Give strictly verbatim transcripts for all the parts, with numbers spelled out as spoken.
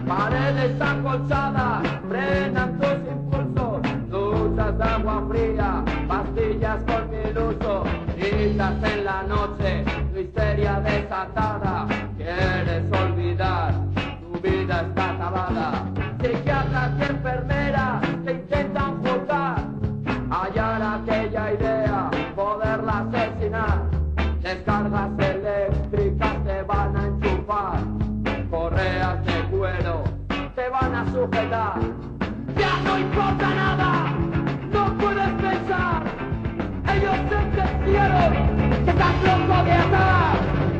paredes acolchadas frenan tus impulsos, duchas de agua fría, pastillas con mil usos, gritas en la noche, tu histeria desatada, quieres olvidar, tu vida está acabada. Psiquiatras y enfermeras te intentan juzgar, hallar aquella idea, poderla asesinar. Descargas eléctricas te van a enchufar, correas de cuero te van a sujetar. Ya no importa nada, no puedes pensar, ellos sentenciaron que estás loco de atar.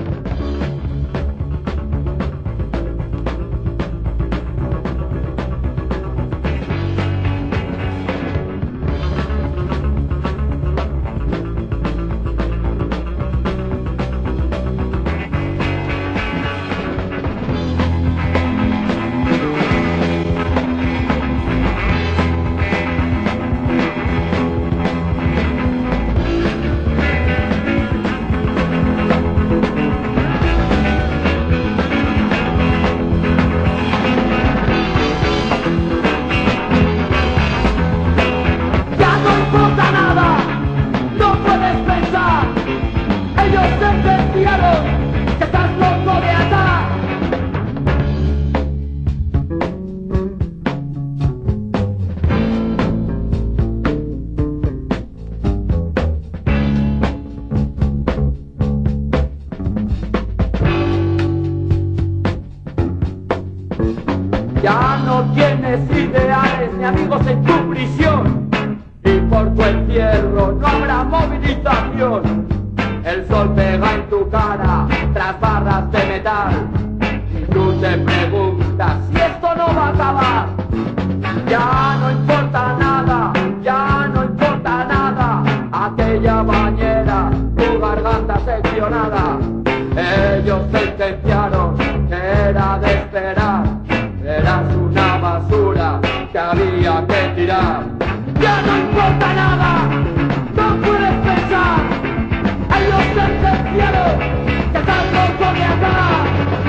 Ya no tienes ideales ni amigos en tu prisión, y por tu encierro no habrá movilización. El sol pega en tu cara tras barras de metal, y tú te preguntas si esto no va a acabar. Ya no importa nada, ya no importa nada, aquella bañera, tu garganta seccionada. Ellos sentenciaron que era de esperar, eras una basura que había que tirar. Ya no importa nada, no puedes pensar, ellos sentenciaron que estás loco de atar.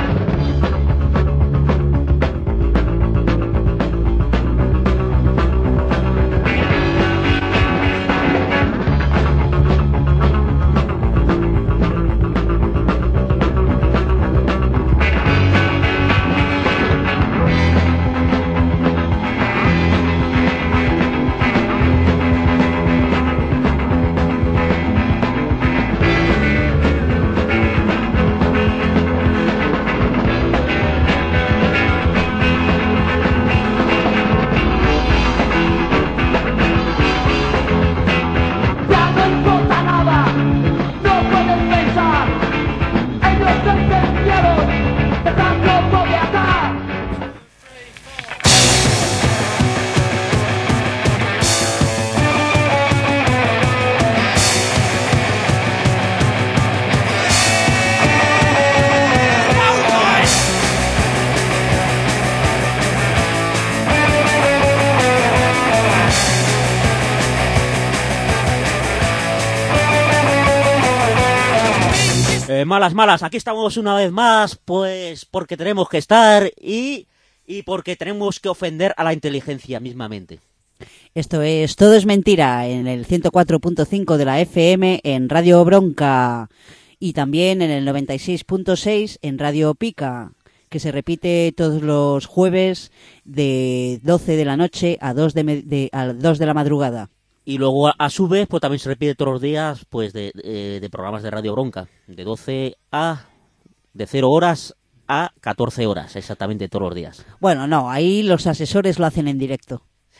Eh, malas, malas, aquí estamos una vez más, pues porque tenemos que estar y, y porque tenemos que ofender a la inteligencia mismamente. Esto es Todo es Mentira, en el ciento cuatro punto cinco de la F M en Radio Bronca y también en el noventa y seis punto seis en Radio Pica, que se repite todos los jueves de doce de la noche a dos de, de, a dos de la madrugada. Y luego a, a su vez, pues también se repite todos los días, pues de, de, de programas de Radio Bronca, de doce a, de cero horas a catorce horas, exactamente todos los días. Bueno, no, ahí los asesores lo hacen en directo.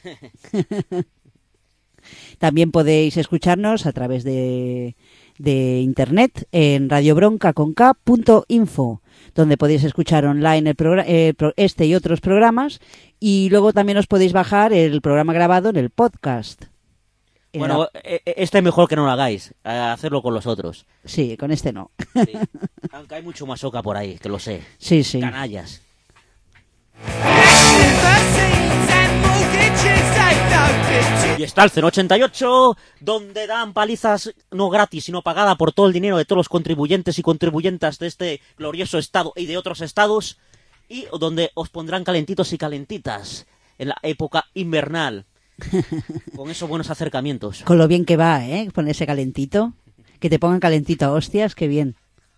También podéis escucharnos a través de, de internet en radiobronca con k punto info, donde podéis escuchar online el programa, eh, este y otros programas, y luego también os podéis bajar el programa grabado en el podcast. Bueno, este es mejor que no lo hagáis, hacerlo con los otros. Sí, con este no. Sí. Aunque hay mucho más oca por ahí, que lo sé. Sí, sí. Canallas. Y está el cero ochenta y ocho, donde dan palizas no gratis, sino pagada por todo el dinero de todos los contribuyentes y contribuyentas de este glorioso estado y de otros estados. y donde os pondrán calentitos y calentitas en la época invernal, con esos buenos acercamientos. Con lo bien que va, ¿eh? Ponerse calentito. Que te pongan calentito a hostias, qué bien.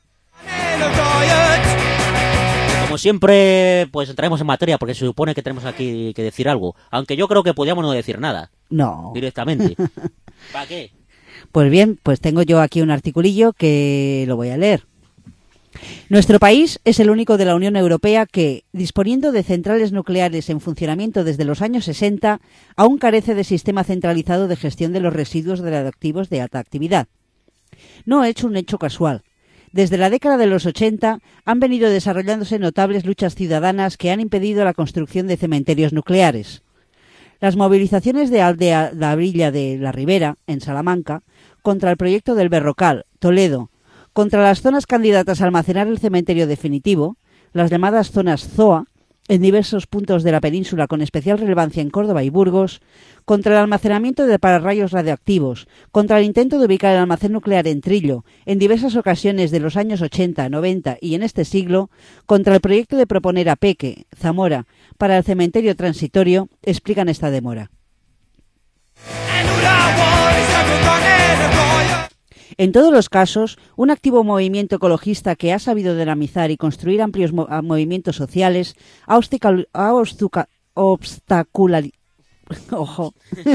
Como siempre, pues entraremos en materia, porque se supone que tenemos aquí que decir algo. Aunque yo creo que podríamos no decir nada. No. Directamente. ¿Para qué? Pues bien, pues tengo yo aquí un articulillo que lo voy a leer. Nuestro país es el único de la Unión Europea que, disponiendo de centrales nucleares en funcionamiento desde los años sesenta, aún carece de sistema centralizado de gestión de los residuos radioactivos de alta actividad. No es un hecho casual. Desde la década de los ochenta han venido desarrollándose notables luchas ciudadanas que han impedido la construcción de cementerios nucleares. Las movilizaciones de Aldea La Brilla de la Ribera, en Salamanca, contra el proyecto del Berrocal, Toledo, contra las zonas candidatas a almacenar el cementerio definitivo, las llamadas zonas Z O A, en diversos puntos de la península con especial relevancia en Córdoba y Burgos, contra el almacenamiento de pararrayos radioactivos, contra el intento de ubicar el almacén nuclear en Trillo, en diversas ocasiones de los años ochenta, noventa y en este siglo, contra el proyecto de proponer a Peque, Zamora, para el cementerio transitorio, explican esta demora. En todos los casos, un activo movimiento ecologista que ha sabido dinamizar y construir amplios mo- movimientos sociales ha, obstacal- ha obstuca- obstaculari- Ojo.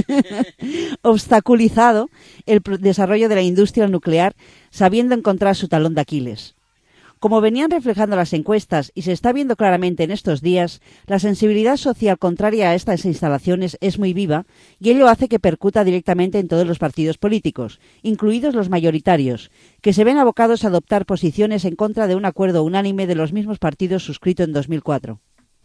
obstaculizado el pr- desarrollo de la industria nuclear, sabiendo encontrar su talón de Aquiles. Como venían reflejando las encuestas y se está viendo claramente en estos días, la sensibilidad social contraria a estas instalaciones es muy viva y ello hace que percuta directamente en todos los partidos políticos, incluidos los mayoritarios, que se ven abocados a adoptar posiciones en contra de un acuerdo unánime de los mismos partidos suscrito en dos mil cuatro.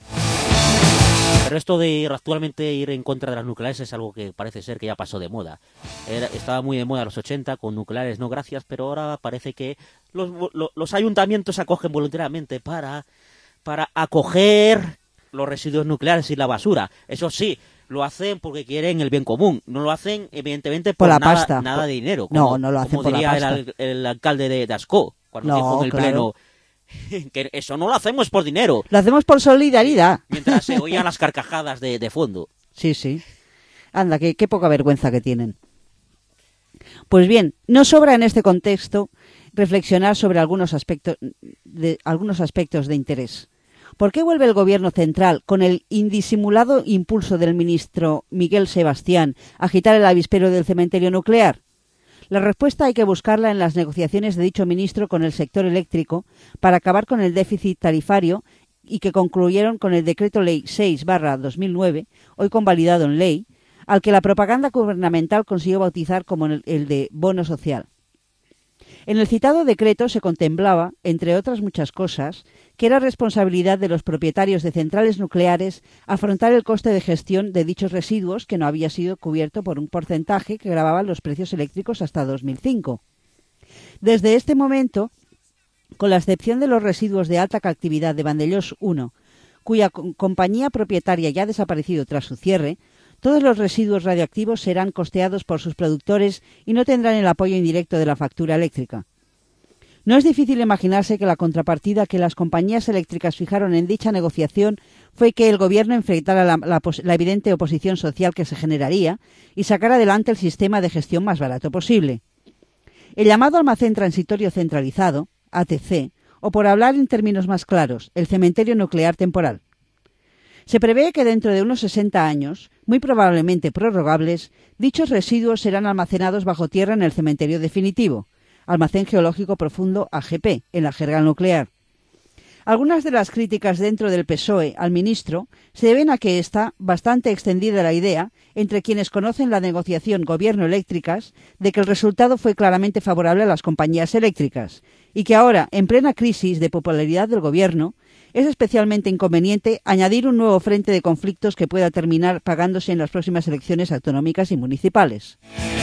Pero esto de ir actualmente ir en contra de las nucleares es algo que parece ser que ya pasó de moda. Era, estaba muy de moda en los ochenta con nucleares no gracias, pero ahora parece que los, los, los ayuntamientos se acogen voluntariamente para, para acoger los residuos nucleares y la basura. Eso sí, lo hacen porque quieren el bien común. No lo hacen, evidentemente, por, por la nada, pasta. nada de dinero. Como, como, no, no lo hacen como por diría la pasta. El, el alcalde de, de Ascó, cuando no, dijo en el claro. pleno... que eso no lo hacemos por dinero. Lo hacemos por solidaridad. Mientras se oían las carcajadas de, de fondo. Sí, sí. Anda, qué, qué poca vergüenza que tienen. Pues bien, no sobra en este contexto reflexionar sobre algunos aspectos de, algunos aspectos de interés. ¿Por qué vuelve el gobierno central, con el indisimulado impulso del ministro Miguel Sebastián, a agitar el avispero del cementerio nuclear? La respuesta hay que buscarla en las negociaciones de dicho ministro con el sector eléctrico para acabar con el déficit tarifario y que concluyeron con el Decreto Ley seis barra dos mil nueve, hoy convalidado en ley, al que la propaganda gubernamental consiguió bautizar como el, el de bono social. En el citado decreto se contemplaba, entre otras muchas cosas, que era responsabilidad de los propietarios de centrales nucleares afrontar el coste de gestión de dichos residuos que no había sido cubierto por un porcentaje que gravaban los precios eléctricos hasta dos mil cinco. Desde este momento, con la excepción de los residuos de alta actividad de Vandellós uno, cuya co- compañía propietaria ya ha desaparecido tras su cierre, todos los residuos radioactivos serán costeados por sus productores y no tendrán el apoyo indirecto de la factura eléctrica. No es difícil imaginarse que la contrapartida que las compañías eléctricas fijaron en dicha negociación fue que el gobierno enfrentara la, la, la evidente oposición social que se generaría y sacara adelante el sistema de gestión más barato posible. El llamado almacén transitorio centralizado, A T C, o por hablar en términos más claros, el cementerio nuclear temporal. Se prevé que dentro de unos sesenta años, muy probablemente prorrogables, dichos residuos serán almacenados bajo tierra en el cementerio definitivo, Almacén Geológico Profundo A G P, en la jerga nuclear. Algunas de las críticas dentro del P S O E al ministro se deben a que está bastante extendida la idea, entre quienes conocen la negociación gobierno-eléctricas, de que el resultado fue claramente favorable a las compañías eléctricas, y que ahora, en plena crisis de popularidad del gobierno, es especialmente inconveniente añadir un nuevo frente de conflictos que pueda terminar pagándose en las próximas elecciones autonómicas y municipales.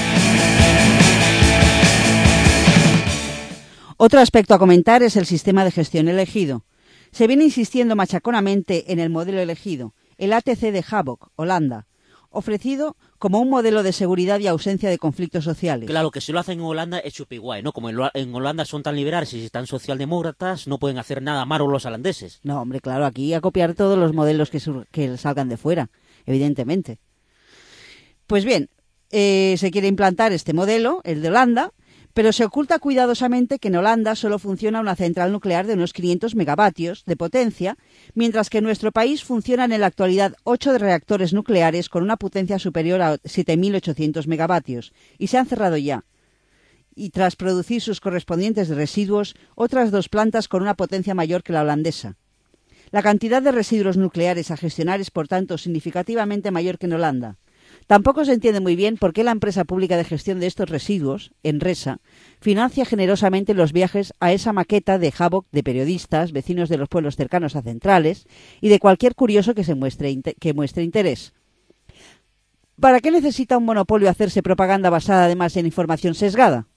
Otro aspecto a comentar es el sistema de gestión elegido. Se viene insistiendo machaconamente en el modelo elegido, el A T C de Havok, Holanda, ofrecido como un modelo de seguridad y ausencia de conflictos sociales. Claro, que si lo hacen en Holanda es chupiguay, ¿no? Como en, Lo- en Holanda son tan liberales y tan socialdemócratas, no pueden hacer nada malo los holandeses. No, hombre, claro, aquí a copiar todos los modelos que, sur- que salgan de fuera, evidentemente. Pues bien, eh, se quiere implantar este modelo, el de Holanda, pero se oculta cuidadosamente que en Holanda solo funciona una central nuclear de unos quinientos megavatios de potencia, mientras que en nuestro país funcionan en la actualidad ocho reactores nucleares con una potencia superior a siete mil ochocientos megavatios, y se han cerrado ya. Y tras producir sus correspondientes residuos, otras dos plantas con una potencia mayor que la holandesa. La cantidad de residuos nucleares a gestionar es, por tanto, significativamente mayor que en Holanda. Tampoco se entiende muy bien por qué la empresa pública de gestión de estos residuos, Enresa, financia generosamente los viajes a esa maqueta de Havok de periodistas, vecinos de los pueblos cercanos a centrales y de cualquier curioso que se muestre, que muestre interés. ¿Para qué necesita un monopolio hacerse propaganda basada además en información sesgada?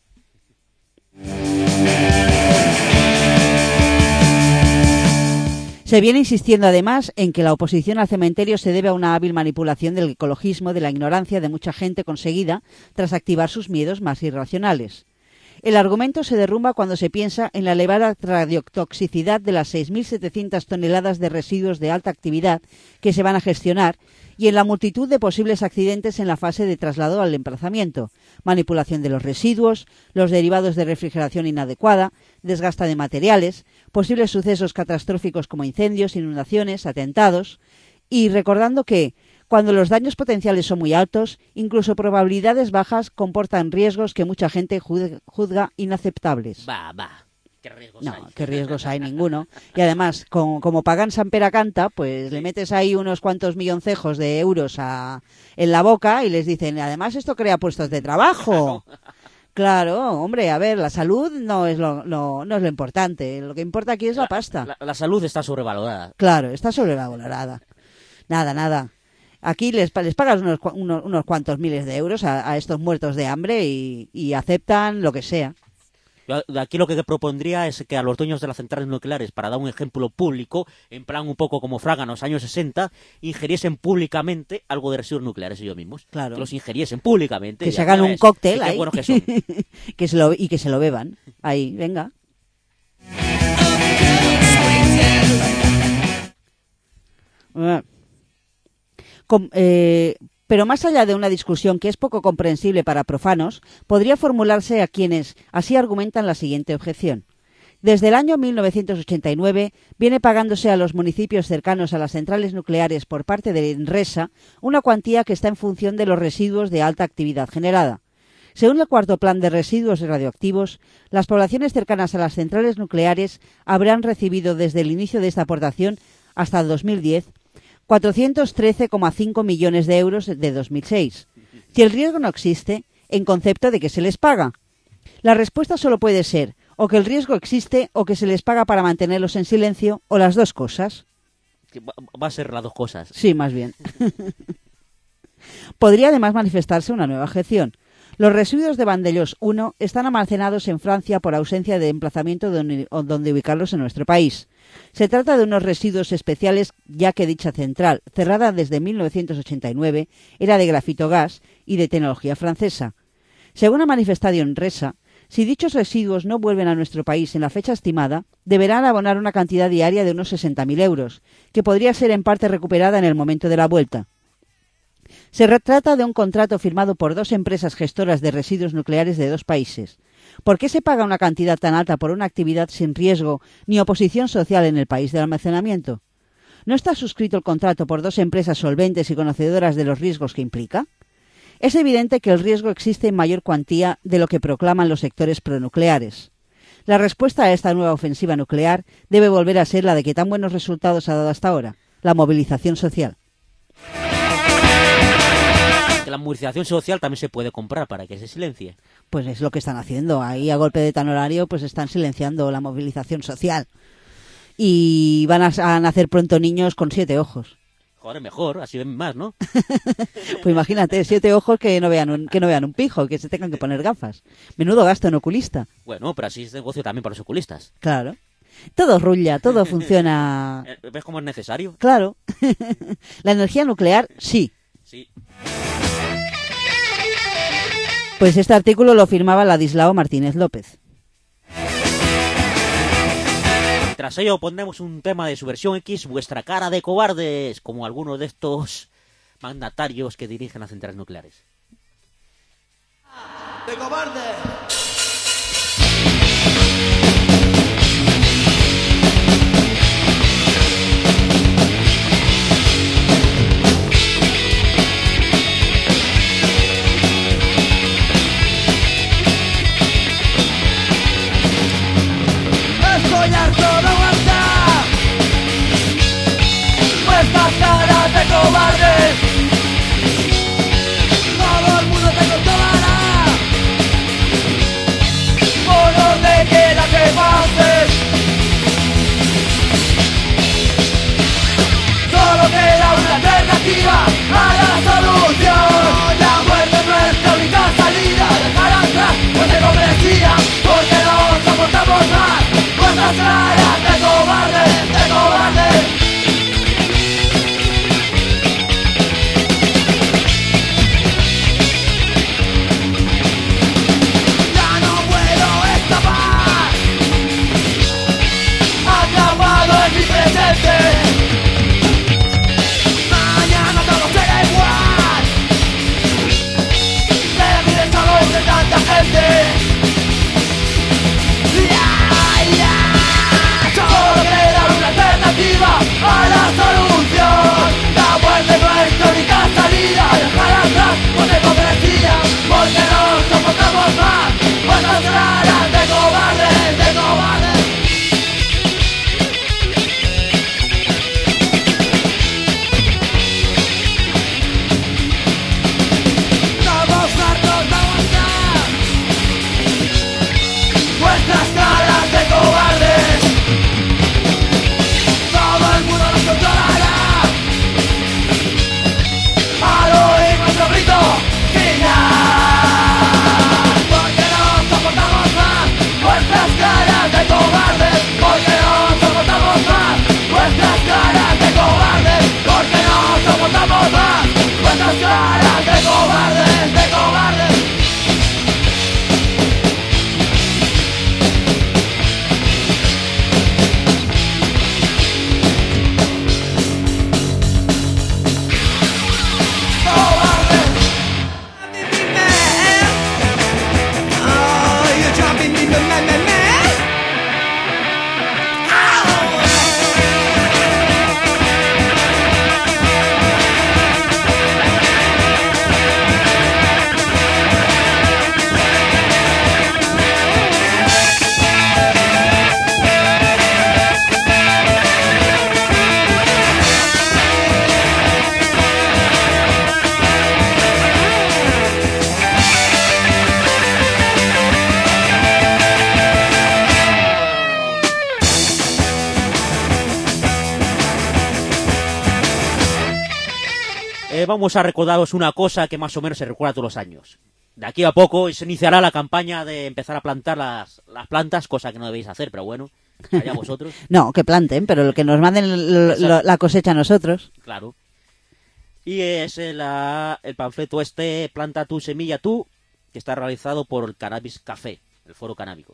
Se viene insistiendo además en que la oposición al cementerio se debe a una hábil manipulación del ecologismo, de la ignorancia de mucha gente conseguida tras activar sus miedos más irracionales. El argumento se derrumba cuando se piensa en la elevada radiotoxicidad de las seis mil setecientas toneladas de residuos de alta actividad que se van a gestionar y en la multitud de posibles accidentes en la fase de traslado al emplazamiento, manipulación de los residuos, los derivados de refrigeración inadecuada, desgaste de materiales, posibles sucesos catastróficos como incendios, inundaciones, atentados, y recordando que, cuando los daños potenciales son muy altos, incluso probabilidades bajas comportan riesgos que mucha gente juzga, juzga inaceptables. Va, va. ¿Qué riesgos no, hay? ¿qué riesgos hay? Ninguno. Y además, como, como pagan San Pera Canta, pues sí. Le metes ahí unos cuantos milloncejos de euros a, en la boca y les dicen, además esto crea puestos de trabajo. Claro, hombre, a ver, la salud no es lo, lo, no es lo importante. Lo que importa aquí es la, la pasta. La, la salud está sobrevalorada. Claro, está sobrevalorada. Nada, nada. Aquí les, les pagas unos, unos, unos cuantos miles de euros a, a estos muertos de hambre y, y aceptan lo que sea. Aquí lo que propondría es que a los dueños de las centrales nucleares, para dar un ejemplo público, en plan un poco como Fraga en los años sesenta, ingeriesen públicamente algo de residuos nucleares ellos mismos. Claro. Que los ingeriesen públicamente. Que se hagan un cóctel ahí. Qué buenos que son. que se lo, y que se lo beban. Ahí, venga. Com, eh, Pero más allá de una discusión que es poco comprensible para profanos, podría formularse a quienes así argumentan la siguiente objeción. Desde el año mil novecientos ochenta y nueve viene pagándose a los municipios cercanos a las centrales nucleares por parte de Enresa una cuantía que está en función de los residuos de alta actividad generada. Según el cuarto plan de residuos radioactivos, las poblaciones cercanas a las centrales nucleares habrán recibido desde el inicio de esta aportación hasta el dos mil diez cuatrocientos trece coma cinco millones de euros de dos mil seis. Si el riesgo no existe, en concepto de que se les paga. La respuesta solo puede ser o que el riesgo existe o que se les paga para mantenerlos en silencio o las dos cosas. Va a ser las dos cosas. Sí, más bien. Podría además manifestarse una nueva objeción. Los residuos de Vandellós uno están almacenados en Francia por ausencia de emplazamiento donde, donde ubicarlos en nuestro país. Se trata de unos residuos especiales, ya que dicha central, cerrada desde mil novecientos ochenta y nueve, era de grafito gas y de tecnología francesa. Según ha manifestado Enresa, si dichos residuos no vuelven a nuestro país en la fecha estimada, deberán abonar una cantidad diaria de unos sesenta mil euros, que podría ser en parte recuperada en el momento de la vuelta. Se trata de un contrato firmado por dos empresas gestoras de residuos nucleares de dos países. ¿Por qué se paga una cantidad tan alta por una actividad sin riesgo ni oposición social en el país del almacenamiento? ¿No está suscrito el contrato por dos empresas solventes y conocedoras de los riesgos que implica? Es evidente que el riesgo existe en mayor cuantía de lo que proclaman los sectores pronucleares. La respuesta a esta nueva ofensiva nuclear debe volver a ser la de que tan buenos resultados ha dado hasta ahora, la movilización social. Que la movilización social también se puede comprar para que se silencie. Pues es lo que están haciendo. Ahí a golpe de tanorario pues están silenciando la movilización social. Y van a, a nacer pronto niños con siete ojos. Joder, mejor, así ven más, ¿no? Pues imagínate, siete ojos que no vean un, que no vean un pijo, que se tengan que poner gafas. Menudo gasto en oculista. Bueno, pero así es negocio también para los oculistas. Claro. Todo rulla, todo funciona. ¿Ves cómo es necesario? Claro. La energía nuclear, sí. Sí. Pues este artículo lo firmaba Ladislao Martínez López. Tras ello pondremos un tema de Subversión X, Vuestra cara de cobardes, como algunos de estos mandatarios que dirigen las centrales nucleares. ¡De cobarde! Estoy harto de aguantar vuestras caras de cobardes. Todo el mundo te controlará por donde quiera que pases. Solo queda una alternativa a la solución. La muerte es nuestra única salida. Dejar atrás nuestra hipocresía, porque no soportamos más vuestras caras de cobardes, de cobardes. Ya no puedo escapar, atrapado en mi presente. Mañana todo será igual, seguir el sabor de tanta gente. Solo queda una alternativa a la solución. La muerte es nuestra única salida. Dejar atrás nuestra hipocresía, porque no soportamos más vuestras caras de cobardes, de cobardes. Estamos hartos de aguantar vuestras caras de cobardes. Todo el mundo nos controlará al oír nuestro grito final. Porque no soportamos más vuestras caras de cobardes. Porque no soportamos más vuestras caras de cobardes. Porque no soportamos más vuestras caras de cobardes, de cobardes. Eh, vamos a recordaros una cosa que más o menos se recuerda todos los años. De aquí a poco se iniciará la campaña de empezar a plantar las, las plantas, cosa que no debéis hacer, pero bueno, allá vosotros. No, que planten, pero el que nos manden el- lo- la cosecha a nosotros. Claro. Y es el, ah, el panfleto este, Planta tu semilla tú, que está realizado por el Cannabis Café, el foro canábico.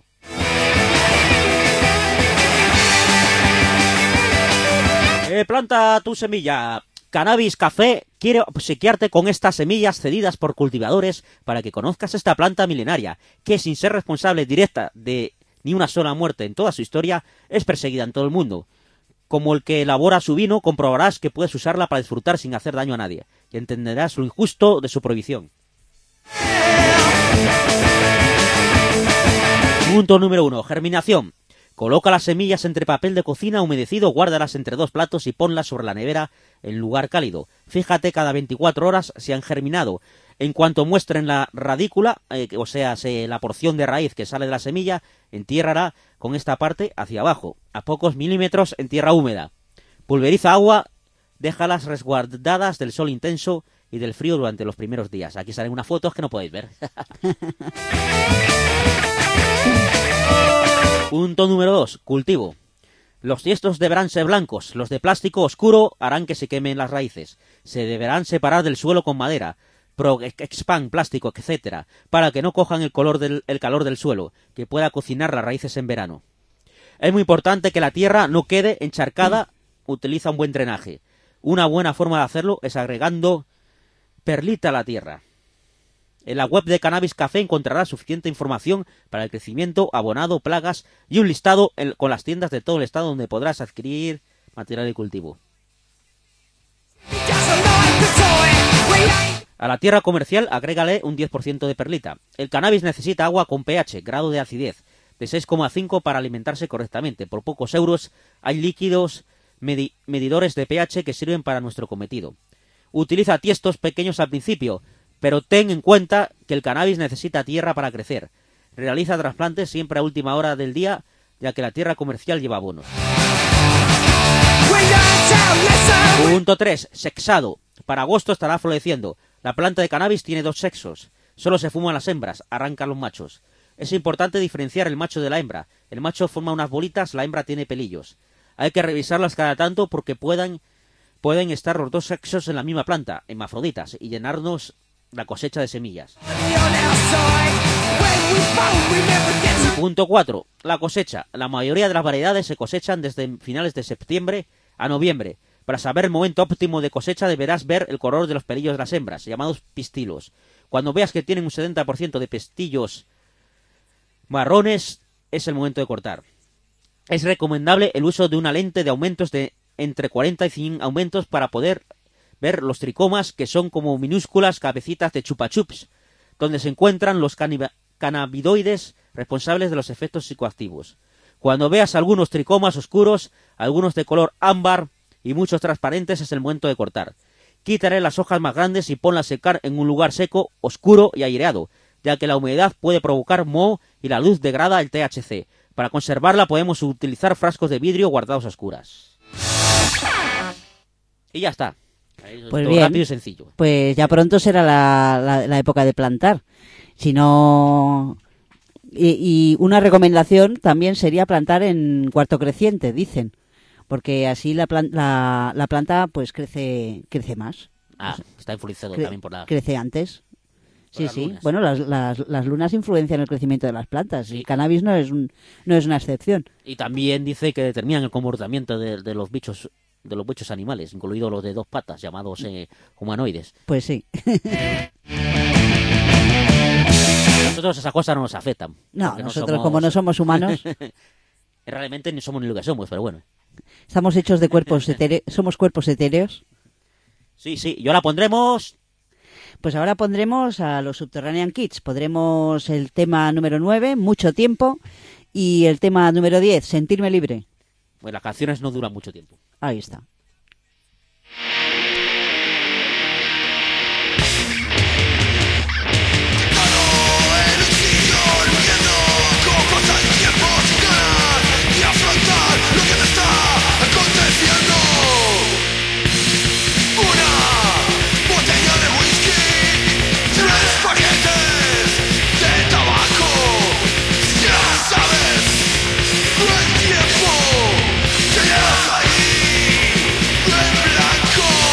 Eh, planta tu semilla. Cannabis Café quiere obsequiarte con estas semillas cedidas por cultivadores para que conozcas esta planta milenaria, que sin ser responsable directa de ni una sola muerte en toda su historia, es perseguida en todo el mundo. Como el que elabora su vino, comprobarás que puedes usarla para disfrutar sin hacer daño a nadie, y entenderás lo injusto de su prohibición. Punto número uno. Germinación. Coloca las semillas entre papel de cocina humedecido, guárdalas entre dos platos y ponlas sobre la nevera en lugar cálido. Fíjate cada veinticuatro horas si han germinado. En cuanto muestren la radícula, eh, o sea, se, la porción de raíz que sale de la semilla, entiérrala con esta parte hacia abajo, a pocos milímetros en tierra húmeda. Pulveriza agua, déjalas resguardadas del sol intenso y del frío durante los primeros días. Aquí salen unas fotos que no podéis ver. Punto número dos. Cultivo. Los tiestos deberán ser blancos, los de plástico oscuro harán que se quemen las raíces. Se deberán separar del suelo con madera. Pro Expand, plástico, etcétera, para que no cojan el, color del, el calor del suelo, que pueda cocinar las raíces en verano. Es muy importante que la tierra no quede encharcada, utiliza un buen drenaje. Una buena forma de hacerlo es agregando perlita a la tierra. En la web de Cannabis Café encontrarás suficiente información para el crecimiento, abonado, plagas y un listado en, con las tiendas de todo el estado donde podrás adquirir material de cultivo. A la tierra comercial agrégale un diez por ciento de perlita. El cannabis necesita agua con pH, grado de acidez, de seis coma cinco para alimentarse correctamente. Por pocos euros hay líquidos medi- medidores de pH que sirven para nuestro cometido. Utiliza tiestos pequeños al principio, pero ten en cuenta que el cannabis necesita tierra para crecer. Realiza trasplantes siempre a última hora del día, ya que la tierra comercial lleva abonos. Punto tres. Sexado. Para agosto estará floreciendo. La planta de cannabis tiene dos sexos. Solo se fuman las hembras, arrancan los machos. Es importante diferenciar el macho de la hembra. El macho forma unas bolitas, la hembra tiene pelillos. Hay que revisarlas cada tanto porque puedan, pueden estar los dos sexos en la misma planta, hermafroditas, y llenarnos la cosecha de semillas. Punto cuatro. La cosecha. La mayoría de las variedades se cosechan desde finales de septiembre a noviembre. Para saber el momento óptimo de cosecha deberás ver el color de los pelillos de las hembras, llamados pistilos. Cuando veas que tienen un setenta por ciento de pestillos marrones, es el momento de cortar. Es recomendable el uso de una lente de aumentos de entre cuarenta y cien aumentos para poder ver los tricomas, que son como minúsculas cabecitas de chupa chups, donde se encuentran los cannabinoides responsables de los efectos psicoactivos. Cuando veas algunos tricomas oscuros, algunos de color ámbar y muchos transparentes, es el momento de cortar. Quítale las hojas más grandes y ponlas a secar en un lugar seco, oscuro y aireado, ya que la humedad puede provocar moho y la luz degrada el T H C. Para conservarla podemos utilizar frascos de vidrio guardados a oscuras. Y ya está. Pues todo bien, rápido y sencillo. Pues ya pronto será la, la, la época de plantar. Si no... Y, y una recomendación también sería plantar en cuarto creciente, dicen. Porque así la, plan, la, la planta pues crece crece más. Ah, está influenciado Cre- también por la... Crece antes. por Sí, las sí. lunas. Bueno, las, las, las lunas influencian el crecimiento de las plantas. Sí. El cannabis no es un, no es una excepción. Y también dice que determinan el comportamiento de, de los bichos de los bichos animales, incluidos los de dos patas, llamados eh, humanoides. Pues sí. A nosotros esas cosas no nos afectan. No, porque nosotros somos- como no somos humanos, Realmente ni somos ni lo que somos, pero bueno. estamos hechos de cuerpos etéreos, somos cuerpos etéreos. Sí, sí, y ahora pondremos... Pues ahora pondremos a los Subterranean Kids. Pondremos el tema número nueve, Mucho Tiempo, y el tema número diez, Sentirme Libre. Pues las canciones no duran mucho tiempo. Ahí está. Tiempo, te llevas ahí, en blanco.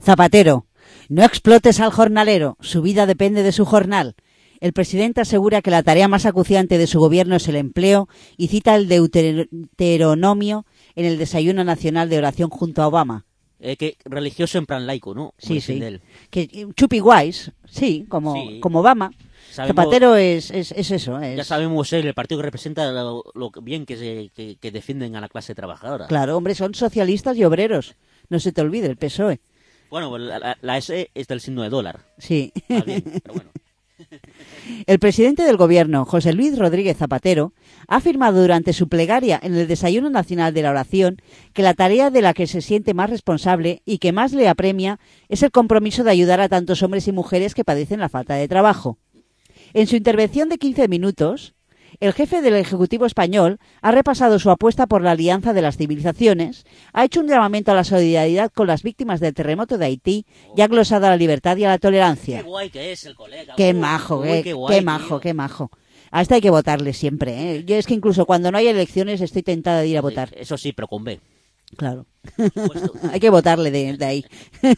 Zapatero, no explotes al jornalero, su vida depende de su jornal. El presidente asegura que la tarea más acuciante de su gobierno es el empleo y cita el Deuteronomio en el desayuno nacional de oración junto a Obama. Eh, que religioso en plan laico, ¿no? Como Sí, dicen sí. de él. Que Chupi Wise, sí, como, Sí. como Obama. Sabemos- Zapatero es, es, es eso. Es, Ya sabemos él, el partido que representa lo, lo bien que, se, que, que defienden a la clase trabajadora. Claro, hombre, son socialistas y obreros. No se te olvide, el P S O E. Bueno, la, la- la S es del signo de dólar. Sí. Más bien, pero bueno. El presidente del gobierno, José Luis Rodríguez Zapatero, ha afirmado durante su plegaria en el Desayuno Nacional de la Oración que la tarea de la que se siente más responsable y que más le apremia es el compromiso de ayudar a tantos hombres y mujeres que padecen la falta de trabajo. En su intervención de quince minutos, el jefe del Ejecutivo español ha repasado su apuesta por la alianza de las civilizaciones, ha hecho un llamamiento a la solidaridad con las víctimas del terremoto de Haití y ha glosado a la libertad y a la tolerancia. Qué guay que es el colega. Qué Uy, majo, uy, qué, qué guay, qué majo, tío. qué majo. A esta hay que votarle siempre, ¿eh? Yo es que incluso cuando no hay elecciones estoy tentada de ir a votar. Sí, eso sí, pero con B. Claro. por supuesto. Hay que votarle de, de ahí.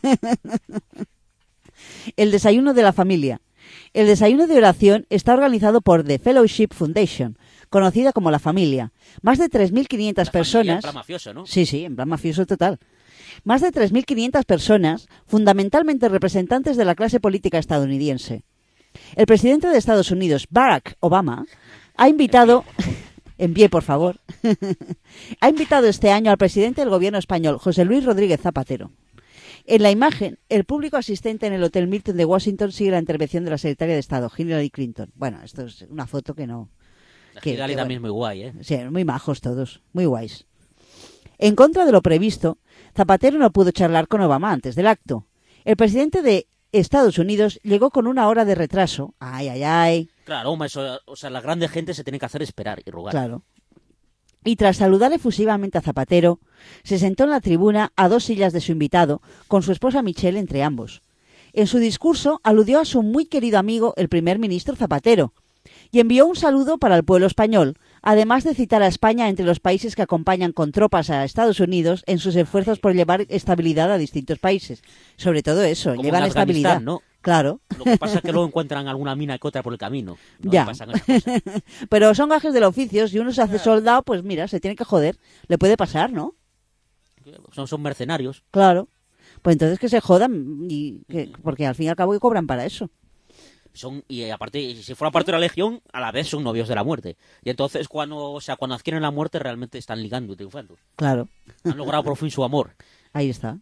El desayuno de la familia. El desayuno de oración está organizado por The Fellowship Foundation, conocida como La Familia. Más de tres mil quinientas La familia en personas... plan mafioso, ¿no? Sí, sí, en plan mafioso total. Más de tres mil quinientas personas, fundamentalmente representantes de la clase política estadounidense. El presidente de Estados Unidos, Barack Obama, ha invitado... En pie, por favor. Ha invitado este año al presidente del gobierno español, José Luis Rodríguez Zapatero. En la imagen, el público asistente en el Hotel Milton de Washington sigue la intervención de la secretaria de Estado, Hillary Clinton. Bueno, esto es una foto que no... La que- Hillary que también bueno. es muy guay, ¿eh? Sí, muy majos todos, muy guays. En contra de lo previsto, Zapatero no pudo charlar con Obama antes del acto. El presidente de Estados Unidos llegó con una hora de retraso. Ay, ay, ay. Claro, hombre, eso, o sea, la grande gente se tiene que hacer esperar y rogar. Claro. Y tras saludar efusivamente a Zapatero, se sentó en la tribuna a dos sillas de su invitado, con su esposa Michelle entre ambos. En su discurso aludió a su muy querido amigo, el primer ministro Zapatero, y envió un saludo para el pueblo español, además de citar a España entre los países que acompañan con tropas a Estados Unidos en sus esfuerzos por llevar estabilidad a distintos países. Sobre todo eso, Como llevan en estabilidad. Afganistán, ¿no? Claro, Lo que pasa es que luego encuentran alguna mina que otra por el camino. ¿no? Ya. Y pasan esas cosas. pero son gajes del oficio. Si uno se hace soldado, pues mira, se tiene que joder. Le puede pasar, ¿no? Son, son mercenarios. Claro. Pues entonces que se jodan, y que, porque al fin y al cabo que cobran para eso. Son, y eh, aparte, y si fuera parte de la legión, a la vez son novios de la muerte. Y entonces, cuando, o sea, cuando adquieren la muerte, realmente están ligando y triunfando. Claro, Han logrado por fin su amor. ahí está.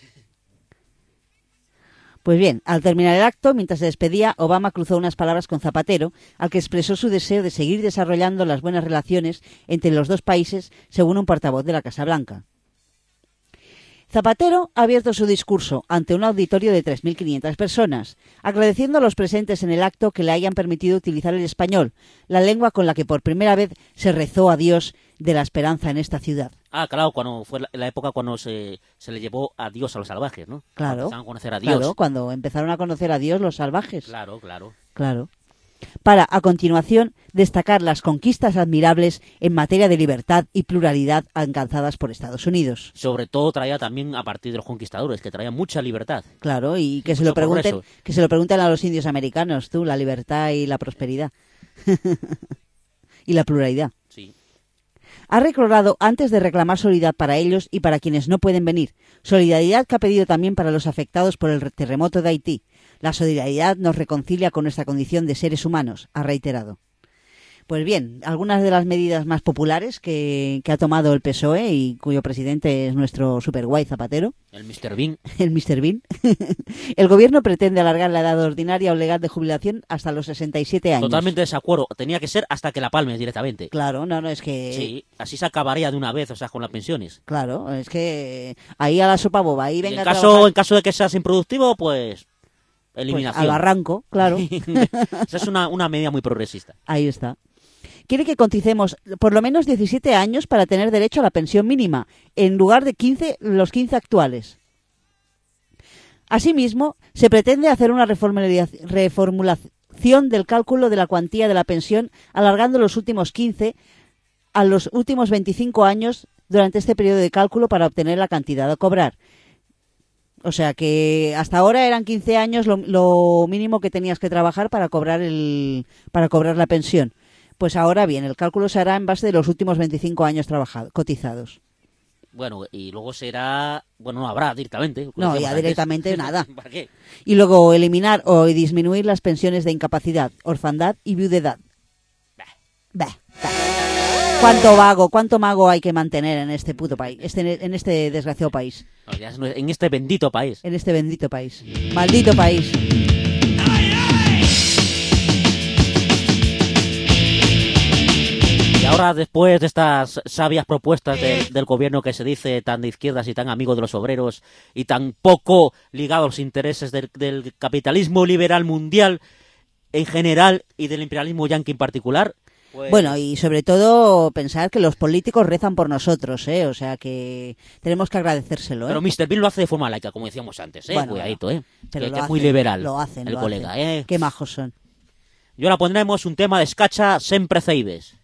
Pues bien, al terminar el acto, mientras se despedía, Obama cruzó unas palabras con Zapatero, al que expresó su deseo de seguir desarrollando las buenas relaciones entre los dos países, según un portavoz de la Casa Blanca. Zapatero ha abierto su discurso ante un auditorio de tres mil quinientas personas, agradeciendo a los presentes en el acto que le hayan permitido utilizar el español, la lengua con la que por primera vez se rezó a Dios de la esperanza en esta ciudad. Ah, claro, cuando fue la, la época cuando se, se le llevó a Dios a los salvajes, ¿no? Claro. Empezaron a conocer a Dios. Claro, cuando empezaron a conocer a Dios los salvajes. Claro, claro. Claro. Para, a continuación, destacar las conquistas admirables en materia de libertad y pluralidad alcanzadas por Estados Unidos. Sobre todo traía también a partir de los conquistadores, que traían mucha libertad. Claro, y que se Mucho lo pregunten, progreso. que se lo pregunten a los indios americanos, tú, la libertad y la prosperidad. Y la pluralidad. Sí. Ha recordado antes de reclamar solidaridad para ellos y para quienes no pueden venir. Solidaridad que ha pedido también para los afectados por el terremoto de Haití. La solidaridad nos reconcilia con nuestra condición de seres humanos, ha reiterado. Pues bien, algunas de las medidas más populares que, que ha tomado el P S O E y cuyo presidente es nuestro superguay Zapatero, El mister Bean. el mister Bean. El gobierno pretende alargar la edad ordinaria o legal de jubilación hasta los sesenta y siete años. Totalmente de desacuerdo. Tenía que ser hasta que la palmes directamente. Claro, no, no, es que... Sí, así se acabaría de una vez, o sea, con las pensiones. Claro, es que ahí a la sopa boba, ahí Y venga en a caso, trabajar, en caso de que seas improductivo, pues pues, eliminación. al barranco, claro. Esa es una, una medida muy progresista. Ahí está. Quiere que coticemos por lo menos diecisiete años para tener derecho a la pensión mínima, en lugar de quince, los quince actuales. Asimismo, se pretende hacer una reformulación del cálculo de la cuantía de la pensión, alargando los últimos quince a los últimos veinticinco años durante este periodo de cálculo para obtener la cantidad a cobrar. O sea que hasta ahora eran quince años lo, lo mínimo que tenías que trabajar para cobrar el para cobrar la pensión. Pues ahora bien, el cálculo se hará en base de los últimos veinticinco años trabajados, cotizados. Bueno, y luego será... Bueno, no habrá directamente. No, ya directamente nada. ¿Para qué? Y luego eliminar o disminuir las pensiones de incapacidad, orfandad y viudedad. Bah. Bah, bah. ¿Cuánto vago, cuánto mago hay que mantener en este puto país, este, en este desgraciado país? No, ya es- en este bendito país. En este bendito país. Maldito país. Y ahora, después de estas sabias propuestas de- del gobierno que se dice tan de izquierdas y tan amigo de los obreros y tan poco ligado a los intereses del, del capitalismo liberal mundial en general y del imperialismo yanqui en particular, pues... Bueno, y sobre todo pensar que los políticos rezan por nosotros, ¿eh? O sea que tenemos que agradecérselo, ¿eh? Pero mister Bean lo hace de forma laica, como decíamos antes, ¿eh? Bueno, Cuidadito, ¿eh? Pero que, lo que es hacen, muy liberal lo hacen, el lo colega, hacen. ¿eh? Qué majos son. Y ahora pondremos un tema de Escacha Sempre Ceibes.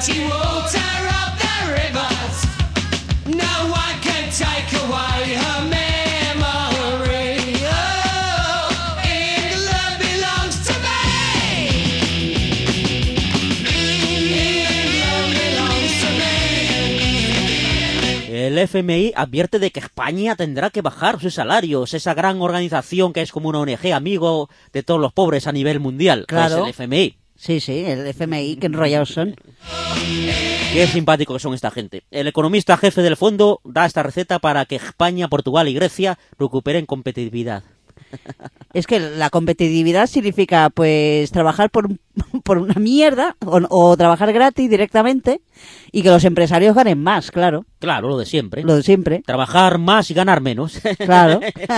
dirty water of the rivers. No one can take away her memory. Oh, England belongs to me. England belongs to me. El F M I advierte de que España tendrá que bajar sus salarios, esa gran organización que es como una O N G amigo de todos los pobres a nivel mundial. Claro. Pues el F M I. Sí, sí, el F M I, que enrollados son. Qué simpáticos son esta gente. El economista jefe del fondo da esta receta para que España, Portugal y Grecia recuperen competitividad. Es que la competitividad significa, pues, trabajar por, un- por una mierda o, o trabajar gratis directamente y que los empresarios ganen más, claro. Claro, lo de siempre. Lo de siempre, Trabajar más y ganar menos. claro.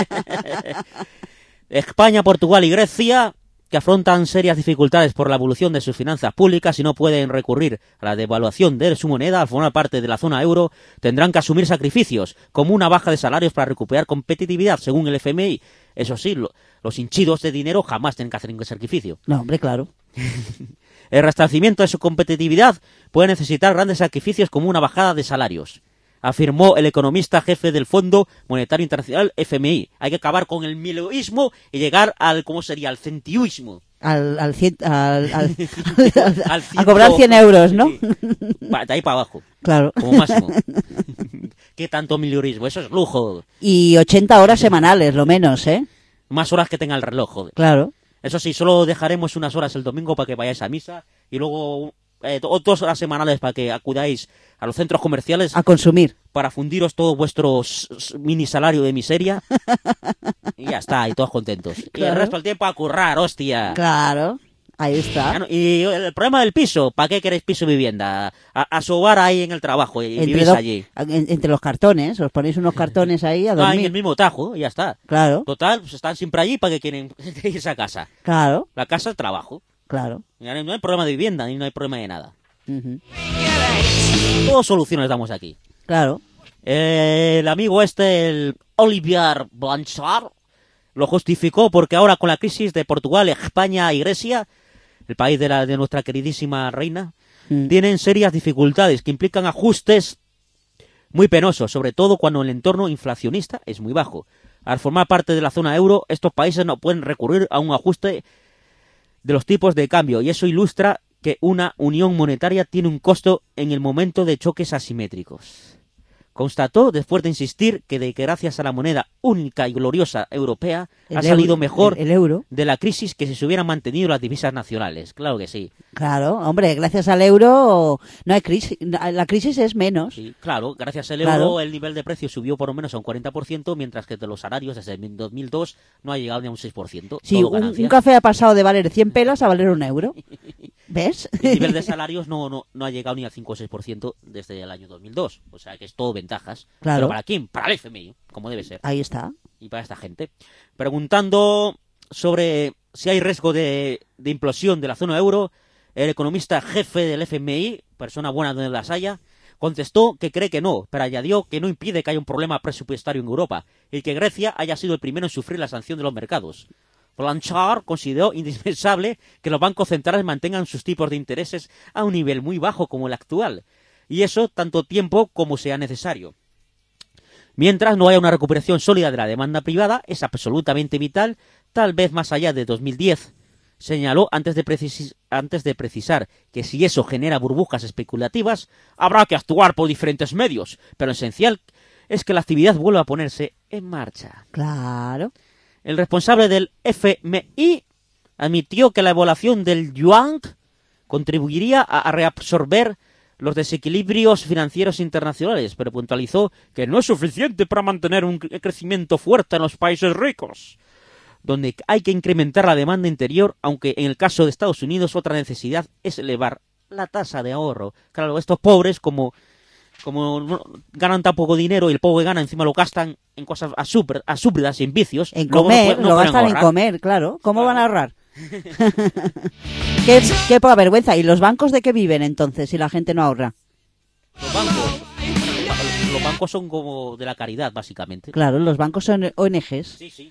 España, Portugal y Grecia, que afrontan serias dificultades por la evolución de sus finanzas públicas y no pueden recurrir a la devaluación de su moneda al formar parte de la zona euro, tendrán que asumir sacrificios, como una baja de salarios para recuperar competitividad, según el F M I. Eso sí, lo- los hinchidos de dinero jamás tienen que hacer ningún sacrificio. No, hombre, claro. El restablecimiento de su competitividad puede necesitar grandes sacrificios como una bajada de salarios, afirmó el economista jefe del Fondo Monetario Internacional F M I. Hay que acabar con el mileísmo y llegar al, ¿cómo sería?, al centiuismo. Al, al, cien- al, al, al- Al a cobrar cien euros, ¿no? Sí. Pa- de ahí para abajo, Claro. como máximo. ¿Qué tanto mileurismo? Eso es lujo. Y ochenta horas semanales, lo menos, ¿eh? Más horas que tenga el reloj, joder. Claro. Eso sí, solo dejaremos unas horas el domingo para que vayáis a misa y luego eh, do- dos horas semanales para que acudáis a los centros comerciales A consumir. para fundiros todo vuestro s- s- mini salario de miseria y ya está, y todos contentos. Y el Claro. resto del tiempo a currar, hostia. Claro. Ahí Ya está. no- Y el problema del piso, ¿para qué queréis piso vivienda? A, a sobar ahí en el trabajo y Entre, vivís do- allí. en- entre los cartones, os ponéis unos cartones ahí a Ah, en el dormir. mismo tajo, y ya está. Claro, Total, pues están siempre allí para que quieren irse a casa. claro, La casa es trabajo. claro. Ya no hay- no hay problema de vivienda, ni no hay problema de nada. Ujú. Todas soluciones damos aquí. Claro. Eh, el amigo este, el Olivier Blanchard, lo justificó porque ahora con la crisis de Portugal, España y Grecia, el país de, la, de nuestra queridísima reina, Mm. tienen serias dificultades que implican ajustes muy penosos, sobre todo cuando el entorno inflacionista es muy bajo. Al formar parte de la zona euro, estos países no pueden recurrir a un ajuste de los tipos de cambio, y eso ilustra que una unión monetaria tiene un costo en el momento de choques asimétricos. Constató, después de insistir, que de que gracias a la moneda única y gloriosa europea El ha salido euro- mejor el- el euro. de la crisis que si se hubieran mantenido las divisas nacionales. Claro que sí. Claro, hombre, gracias al euro no hay crisis. La crisis es menos. Sí, claro, gracias al Claro. euro el nivel de precio subió por lo menos a un cuarenta por ciento, mientras que de los salarios desde el dos mil dos no ha llegado ni a un seis por ciento. Sí, todo un, ganancia. un café ha pasado de valer cien pelas a valer un euro. ¿Ves? El nivel de salarios no, no, no ha llegado ni al cinco o seis por ciento desde el año dos mil dos. O sea que es todo ventajas. Claro. Pero ¿para quién? Para el F M I, como debe ser. Ahí está. Y para esta gente. Preguntando sobre si hay riesgo de, de implosión de la zona euro, el economista jefe del F M I, persona buena donde las haya, contestó que cree que no, pero añadió que no impide que haya un problema presupuestario en Europa y que Grecia haya sido el primero en sufrir la sanción de los mercados. Blanchard consideró indispensable que los bancos centrales mantengan sus tipos de intereses a un nivel muy bajo como el actual, y eso tanto tiempo como sea necesario. Mientras no haya una recuperación sólida de la demanda privada, es absolutamente vital, tal vez más allá de dos mil diez. Señaló antes de, precis- antes de precisar que si eso genera burbujas especulativas, habrá que actuar por diferentes medios, pero esencial es que la actividad vuelva a ponerse en marcha. Claro. El responsable del F M I admitió que la evaluación del yuan contribuiría a, a reabsorber los desequilibrios financieros internacionales, pero puntualizó que no es suficiente para mantener un cre- crecimiento fuerte en los países ricos, donde hay que incrementar la demanda interior, aunque en el caso de Estados Unidos otra necesidad es elevar la tasa de ahorro. Claro, estos pobres, como, como no- ganan tan poco dinero y el pobre gana, encima lo gastan en cosas asúper- asúpidas y en vicios. En luego no comer, pueden- no lo pueden gastan en ahorrar. comer, claro. ¿Cómo Claro. van a ahorrar? qué, qué poca vergüenza. ¿Y los bancos de qué viven entonces si la gente no ahorra? Los bancos, los ba- los bancos son como de la caridad, básicamente. Claro, los bancos son O N Ges. Sí, sí.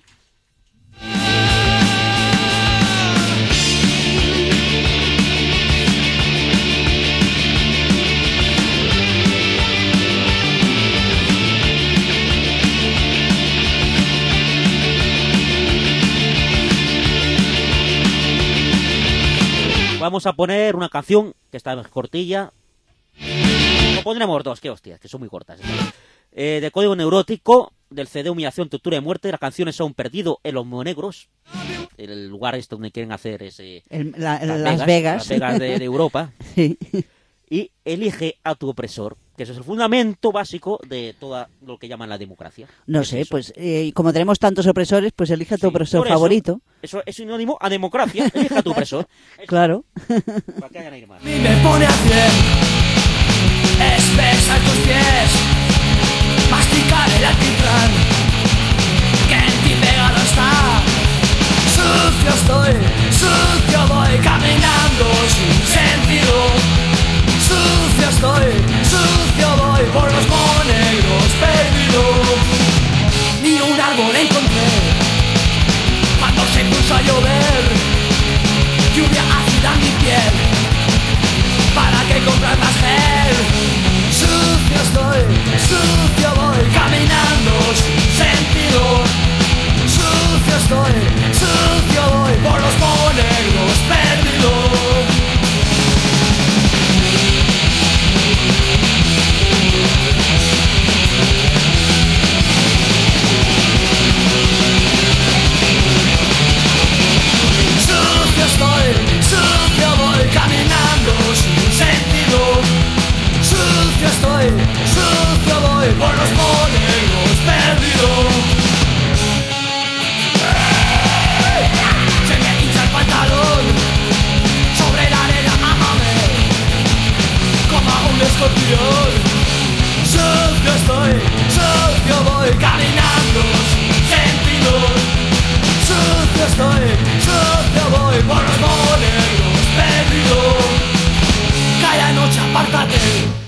vamos a poner una canción que está cortilla. No pondremos dos, qué hostias, que son muy cortas. Eh, de Código Neurótico, del C D Humillación, Tortura y Muerte. Las canciones son Perdido en los Monegros, el lugar este donde quieren hacer ese... El- la- Las Las Vegas. Las Vegas de, de Europa. Sí. Y Elige a tu opresor, que eso es el fundamento básico de todo lo que llaman la democracia. No Es sé, eso. pues eh, como tenemos tantos opresores, pues elige a tu Sí, opresor por eso, favorito. Eso es sinónimo a democracia. Elige a tu opresor. Claro. Para que haya nadie más. A mí me pone a cien. Es besar tus pies, masticar el alquitrán que en ti pegado está. Sucio estoy, sucio voy caminando sin sentido. Sucio estoy, sucio voy por los monegros perdido. Ni un árbol encontré cuando se puso a llover. Lluvia ácida en mi piel, ¿para qué comprar más gel? Sucio estoy, sucio voy caminando sin sentido. Sucio estoy, sucio voy por los monegros perdidos. Sucio estoy, sucio voy caminando sin sentido. Sucio estoy, sucio voy por los monegros perdidos. Se me hincha el pantalón sobre la arena, amame como a un escorpión. Sucio estoy, sucio voy caminando sin sentido. Sucio estoy, sucio voy por los monegros perdidos. Cada noche apártate.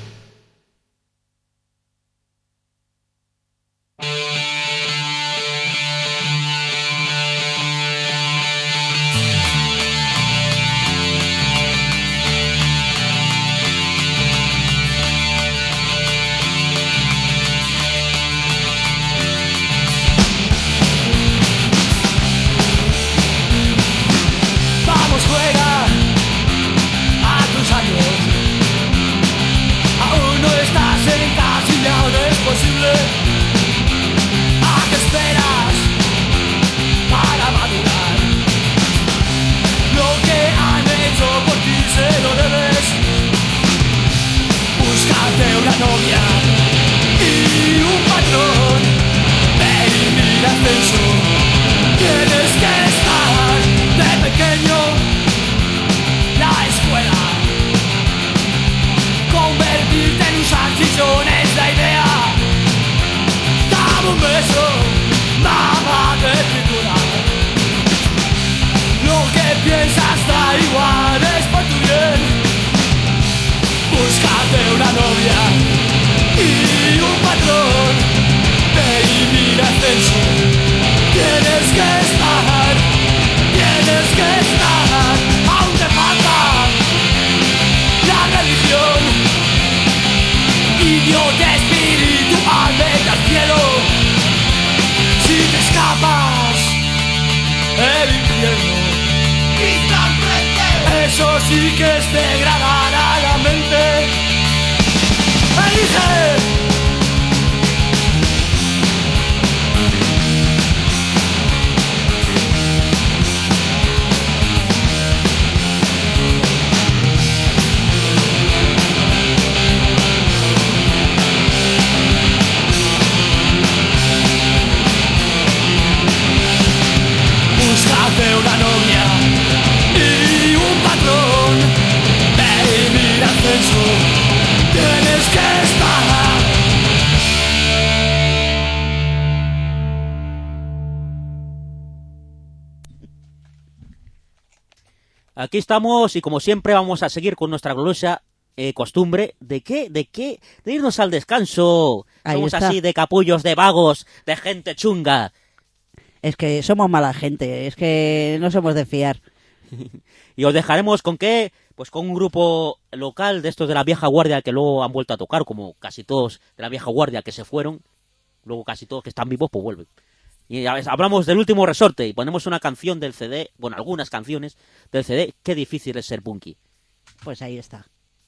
Vamos, juega a tus años. Aún no estás encasillado, no es posible. ¿A qué esperas para madurar? Lo que han hecho por ti se lo debes. Búscate una novia y un patrón. Ven y mira ascenso. Tienes que estar de pequeño. La escuela, convertirte en un salchichón es la idea. Dame un beso, mamá de pintura. Lo que piensas da igual, es por tu bien. Búscate una novia y un patrón. Ve y mira ascenso. Tienes que estar, tienes que estar, aún te falta la religión. Idiota espiritual, vete al cielo. Si te escapas, el infierno. Eso sí que es degradar a la mente. Elige. Búscate una novia y un patrón. Ve y mira ascenso. Tienes que estar. Aquí estamos y como siempre vamos a seguir con nuestra gloriosa eh, costumbre de qué, de qué, de irnos al descanso. Ahí Somos está. así de capullos, de vagos, de gente chunga. Es que somos mala gente, es que no somos de fiar. Y os dejaremos con qué, pues con un grupo local de estos de la vieja guardia que luego han vuelto a tocar, como casi todos de la vieja guardia que se fueron, luego casi todos que están vivos pues vuelven. Y ya ves, hablamos del último resorte y ponemos una canción del C D, bueno, algunas canciones del C D, Qué difícil es ser punky. Pues ahí está.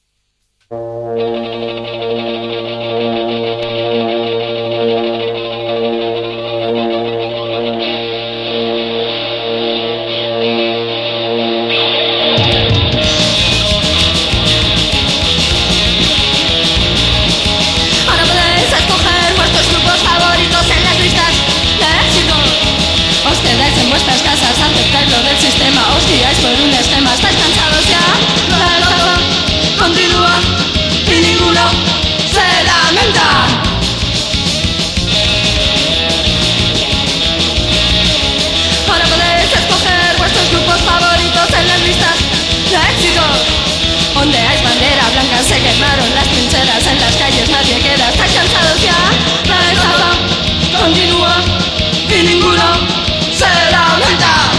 Ahora podéis escoger vuestros grupos favoritos en las listas de éxito. Os quedáis en vuestras casas, aceptáis lo del sistema, os guiáis por un esquema. ¿Estáis cansados ya? La etapa continúa y ninguno se lamenta. Ahora podéis escoger vuestros grupos favoritos en las listas de éxito. Ondeáis bandera blanca, se quemaron las trincheras, en las calles nadie queda. ¿Estáis cansados ya? La etapa continúa y ninguno se lamenta.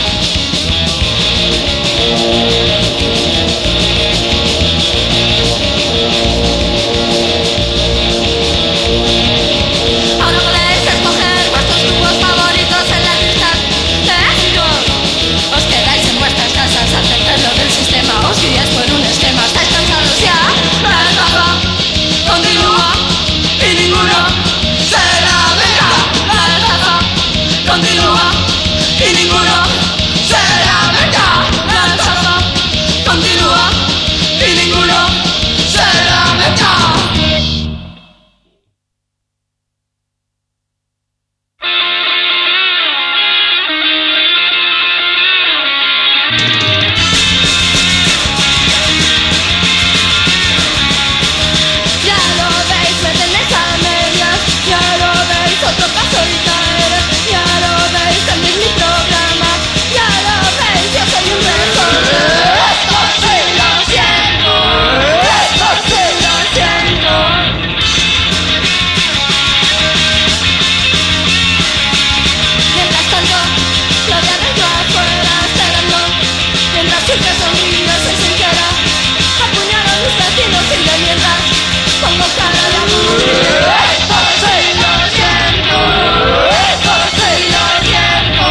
Ahora podéis escoger vuestros grupos favoritos en las listas de éxito. Os quedáis en vuestras casas, aceptáis lo del sistema, os guiáis por un esquema. ¿Estáis cansados ya? La etapa continúa y ninguno se lamenta. La etapa continúa y ninguno se lamenta. La etapa continúa y ninguno se lamenta. Ya lo veis, me tenéis a medias. Ya lo veis, otro paso y caer. Ya lo veis, cambiéis mi programa. Ya lo veis, yo soy un resorte. Esto sí lo siento. Esto sí lo siento. Mientras tanto, Claudia dentro afuera esperando. Mientras siempre sonríe, soy sincera. Apuñalo a mis vecinos y de mientras pongo cara de amor. Esto sí lo siento. Esto sí lo siento.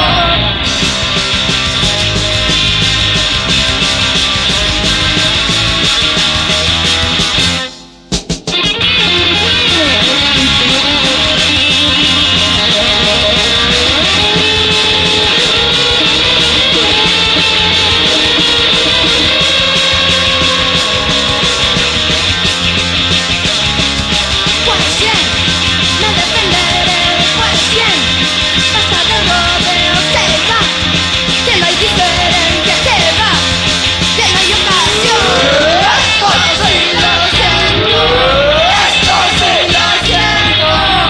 Pues bien, me defenderé. Pues bien, basta de rodeos, se va. Que no hay diferencia, se va. Que no hay ocasión. Esto sí lo siento. Esto sí lo siento.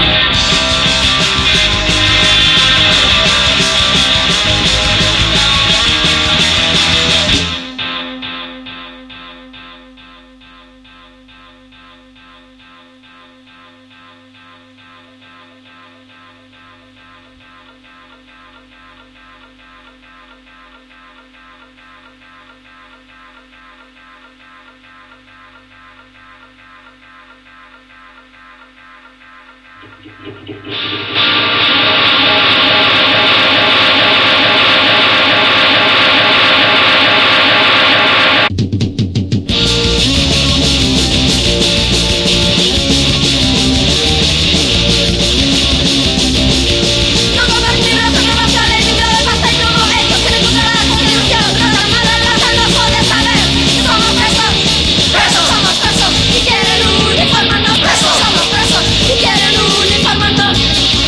No convertirnos en emociones, libro de pasta y como ellos quieren controlar la constitución. Programada en la sala, no puedes saber que somos presos. Presos, somos presos y quieren uniformarnos. Presos, somos presos y quieren uniformarnos.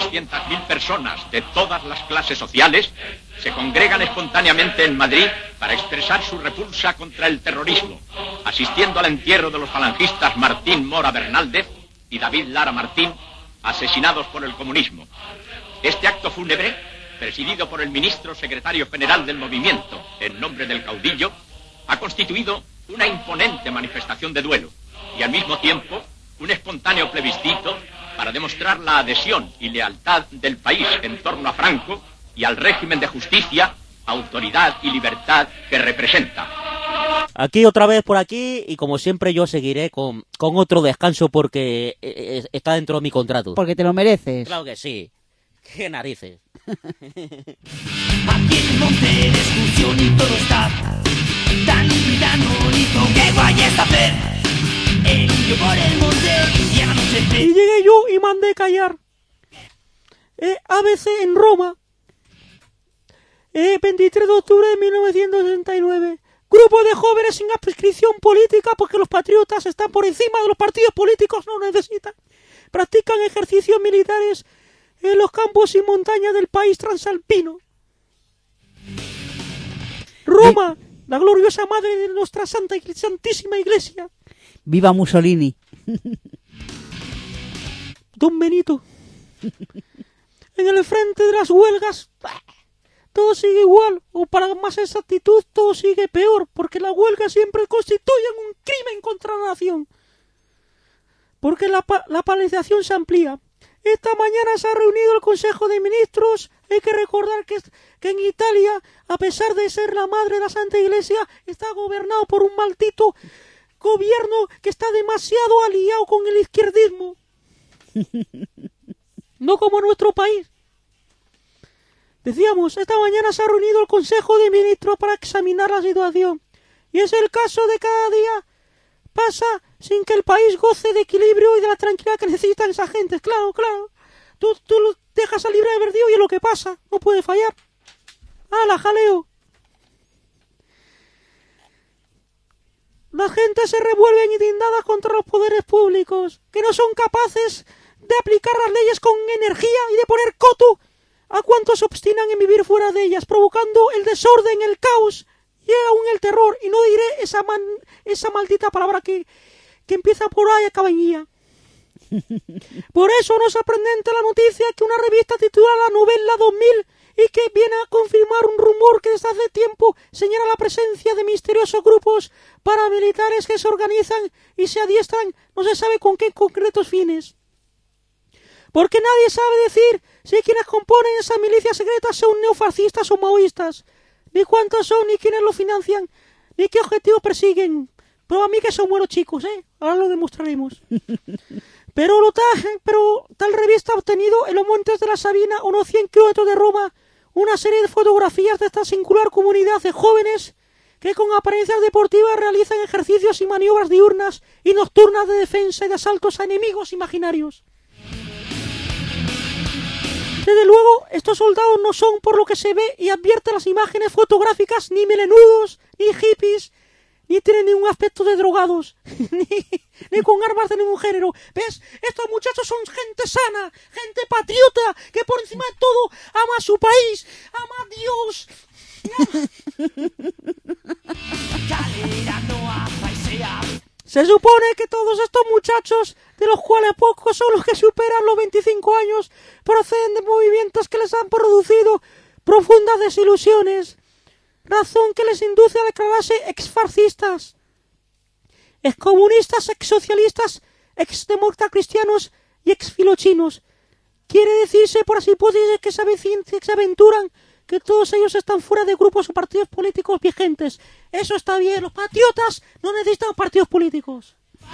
doscientas mil personas de todas las clases sociales se congregan espontáneamente en Madrid para expresar su repulsa contra el terrorismo, asistiendo al entierro de los falangistas Martín Mora Bernaldez y David Lara Martín, asesinados por el comunismo. Este acto fúnebre, presidido por el ministro secretario general del movimiento, en nombre del caudillo, ha constituido una imponente manifestación de duelo y al mismo tiempo un espontáneo plebiscito para demostrar la adhesión y lealtad del país en torno a Franco y al régimen de justicia, autoridad y libertad que representa. Aquí otra vez por aquí y como siempre yo seguiré con, con otro descanso porque eh, está dentro de mi contrato. Porque te lo mereces. Claro que sí. ¡Qué narices! Aquí en monte de excursión y todo está tan tan bonito que guay es hacer. El indio por el monte y a la noche Y llegué yo y mandé callar. Eh, A B C en Roma. Eh, veintitrés de octubre de mil novecientos sesenta y nueve. Grupo de jóvenes sin adscripción política porque los patriotas están por encima de los partidos políticos, no necesitan. Practican ejercicios militares en los campos y montañas del país transalpino. Roma, la gloriosa madre de nuestra santa y santísima iglesia. Viva Mussolini. Don Benito. En el frente de las huelgas, todo sigue igual, o para más exactitud, todo sigue peor, porque las huelgas siempre constituyen un crimen contra la nación. Porque la, pa- la paralización se amplía. Esta mañana se ha reunido el Consejo de Ministros. Hay que recordar que, que en Italia, a pesar de ser la madre de la Santa Iglesia, está gobernado por un maldito gobierno que está demasiado aliado con el izquierdismo. No como nuestro país. Decíamos, esta mañana se ha reunido el Consejo de Ministros para examinar la situación. Y es el caso de cada día pasa sin que el país goce de equilibrio y de la tranquilidad que necesitan esa gente. Claro, claro. Tú, tú lo dejas al libre albedrío y es lo que pasa. No puede fallar. ¡Hala, jaleo! La gente se revuelve indignadas contra los poderes públicos, que no son capaces de aplicar las leyes con energía y de poner coto a cuantos se obstinan en vivir fuera de ellas, provocando el desorden, el caos y aún el terror. Y no diré esa man, esa maldita palabra que, que empieza por A y acaba en I A. Por eso no es sorprendente la noticia que una revista titulada La Novela dos mil y que viene a confirmar un rumor que desde hace tiempo señala la presencia de misteriosos grupos paramilitares que se organizan y se adiestran, no se sabe con qué concretos fines. Porque nadie sabe decir si quienes componen esas milicias secretas son neofascistas o maoístas, ni cuántos son, ni quiénes lo financian, ni qué objetivos persiguen. Pero a mí que son buenos chicos, ¿eh? Ahora lo demostraremos. Pero, lo tal, pero tal revista ha obtenido en los montes de la Sabina, a unos cien kilómetros de Roma, una serie de fotografías de esta singular comunidad de jóvenes que con apariencias deportivas realizan ejercicios y maniobras diurnas y nocturnas de defensa y de asaltos a enemigos imaginarios. Desde luego, estos soldados no son, por lo que se ve y advierte las imágenes fotográficas, ni melenudos, ni hippies, ni tienen ningún aspecto de drogados, ni, ni con armas de ningún género. ¿Ves? Estos muchachos son gente sana, gente patriota, que por encima de todo ama a su país, ama a Dios. Se supone que todos estos muchachos, de los cuales pocos son los que superan los veinticinco años, proceden de movimientos que les han producido profundas desilusiones, razón que les induce a declararse exfascistas, excomunistas, exsocialistas, exdemócratas cristianos y exfilochinos. Quiere decirse, por así hipótesis, que se, que se aventuran que todos ellos están fuera de grupos o partidos políticos vigentes. Eso está bien, los patriotas no necesitan partidos políticos.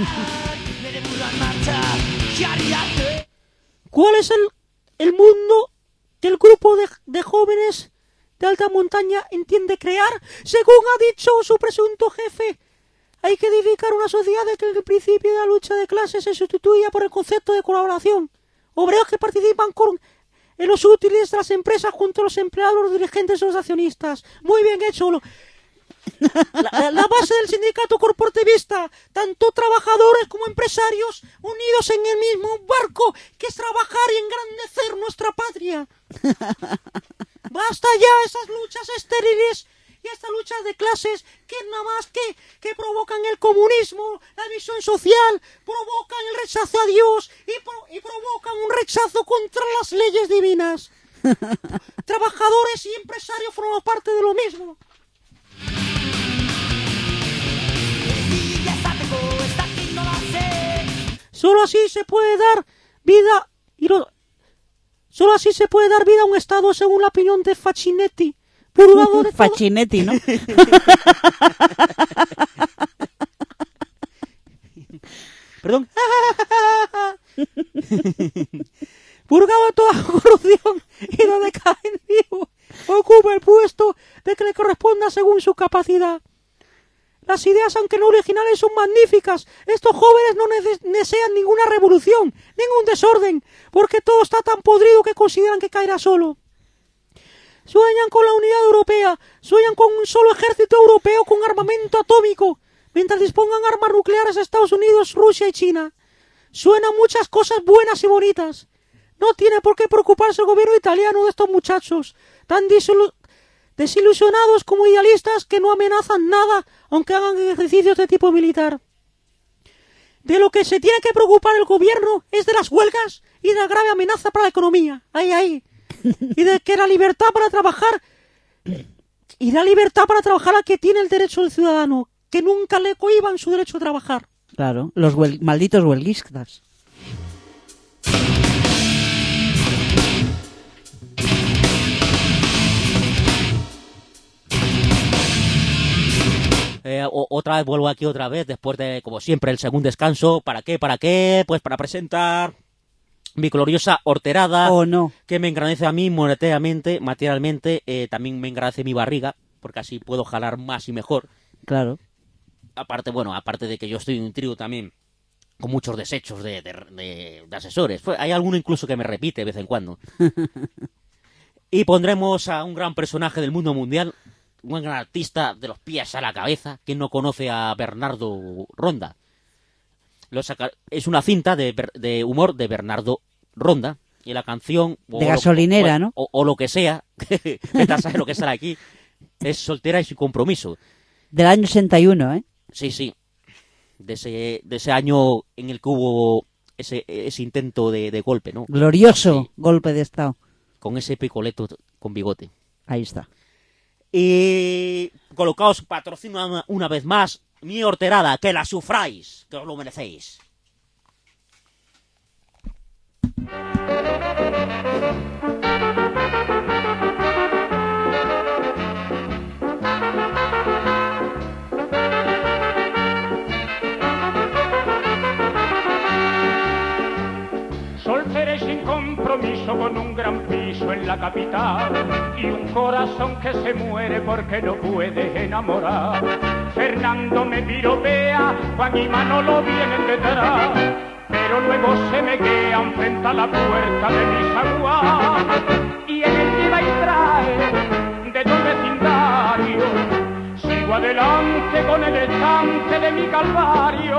¿Cuál es el, el mundo que el grupo de, de jóvenes de alta montaña entiende crear? Según ha dicho su presunto jefe, hay que edificar una sociedad en que el principio de la lucha de clases se sustituya por el concepto de colaboración. Obreros que participan con en los útiles de las empresas junto a los empleados, los dirigentes y los accionistas. Muy bien hecho. La, la base del sindicato corporativista, tanto trabajadores como empresarios, unidos en el mismo barco, que es trabajar y engrandecer nuestra patria. Basta ya esas luchas estériles y estas luchas de clases que nada más que, que provocan el comunismo, la división social, provocan el rechazo a Dios y, pro, y provocan un rechazo contra las leyes divinas. Trabajadores y empresarios forman parte de lo mismo. Solo así se puede dar vida y lo, solo así se puede dar vida a un Estado según la opinión de Facchinetti. Purgador de Facchinetti, ¿no? Perdón. Purgado de toda corrupción y donde cae en vivo, ocupa el puesto de que le corresponda según su capacidad. Las ideas, aunque no originales, son magníficas. Estos jóvenes no desean ninguna revolución, ningún desorden, porque todo está tan podrido que consideran que caerá solo. Sueñan con la unidad europea, sueñan con un solo ejército europeo con armamento atómico, mientras dispongan armas nucleares a Estados Unidos, Rusia y China. Suenan muchas cosas buenas y bonitas. No tiene por qué preocuparse el gobierno italiano de estos muchachos, tan desilu- desilusionados como idealistas que no amenazan nada, aunque hagan ejercicios de tipo militar. De lo que se tiene que preocupar el gobierno es de las huelgas y de la grave amenaza para la economía. Ahí, ahí. Y de que la libertad para trabajar y la libertad para trabajar a que tiene el derecho del ciudadano, que nunca le cohiban su derecho a trabajar. Claro, los huel- malditos huelguistas. Eh, o, otra vez vuelvo aquí otra vez, después de, como siempre, el segundo descanso. ¿Para qué? ¿Para qué? Pues para presentar mi gloriosa horterada, oh, no. que me engrandece a mí monetariamente, materialmente, eh, también me engrandece mi barriga, porque así puedo jalar más y mejor. Claro. Aparte, bueno, aparte de que yo estoy en un trío también con muchos desechos de, de, de, de asesores. Pues hay alguno incluso que me repite de vez en cuando. Y pondremos a un gran personaje del mundo mundial, un gran artista de los pies a la cabeza. ¿Quién no conoce a Bernardo Ronda? Lo saca... Es una cinta de, de humor de Bernardo Ronda. Y la canción... De gasolinera, lo, ¿no? O, o lo que sea, vete a saber lo que sale aquí, es Soltera y sin compromiso. Del año sesenta y uno, ¿eh? Sí, sí. De ese, de ese año en el que hubo ese, ese intento de, de golpe, ¿no? Glorioso sí. Golpe de Estado. Con ese picoleto con bigote. Ahí está. Y colocaos patrocino una, una vez más mi horterada, que la sufráis, que os lo merecéis. Soltera y sin compromiso, con un gran piso en la capital y un corazón que se muere porque no puede enamorar. Fernando me piropea, Juan y Manolo vienen detrás, pero luego se me quedan frente a la puerta de mi zaguán. Y en el lleva y trae de todo vecindario, sigo adelante con el estante de mi calvario.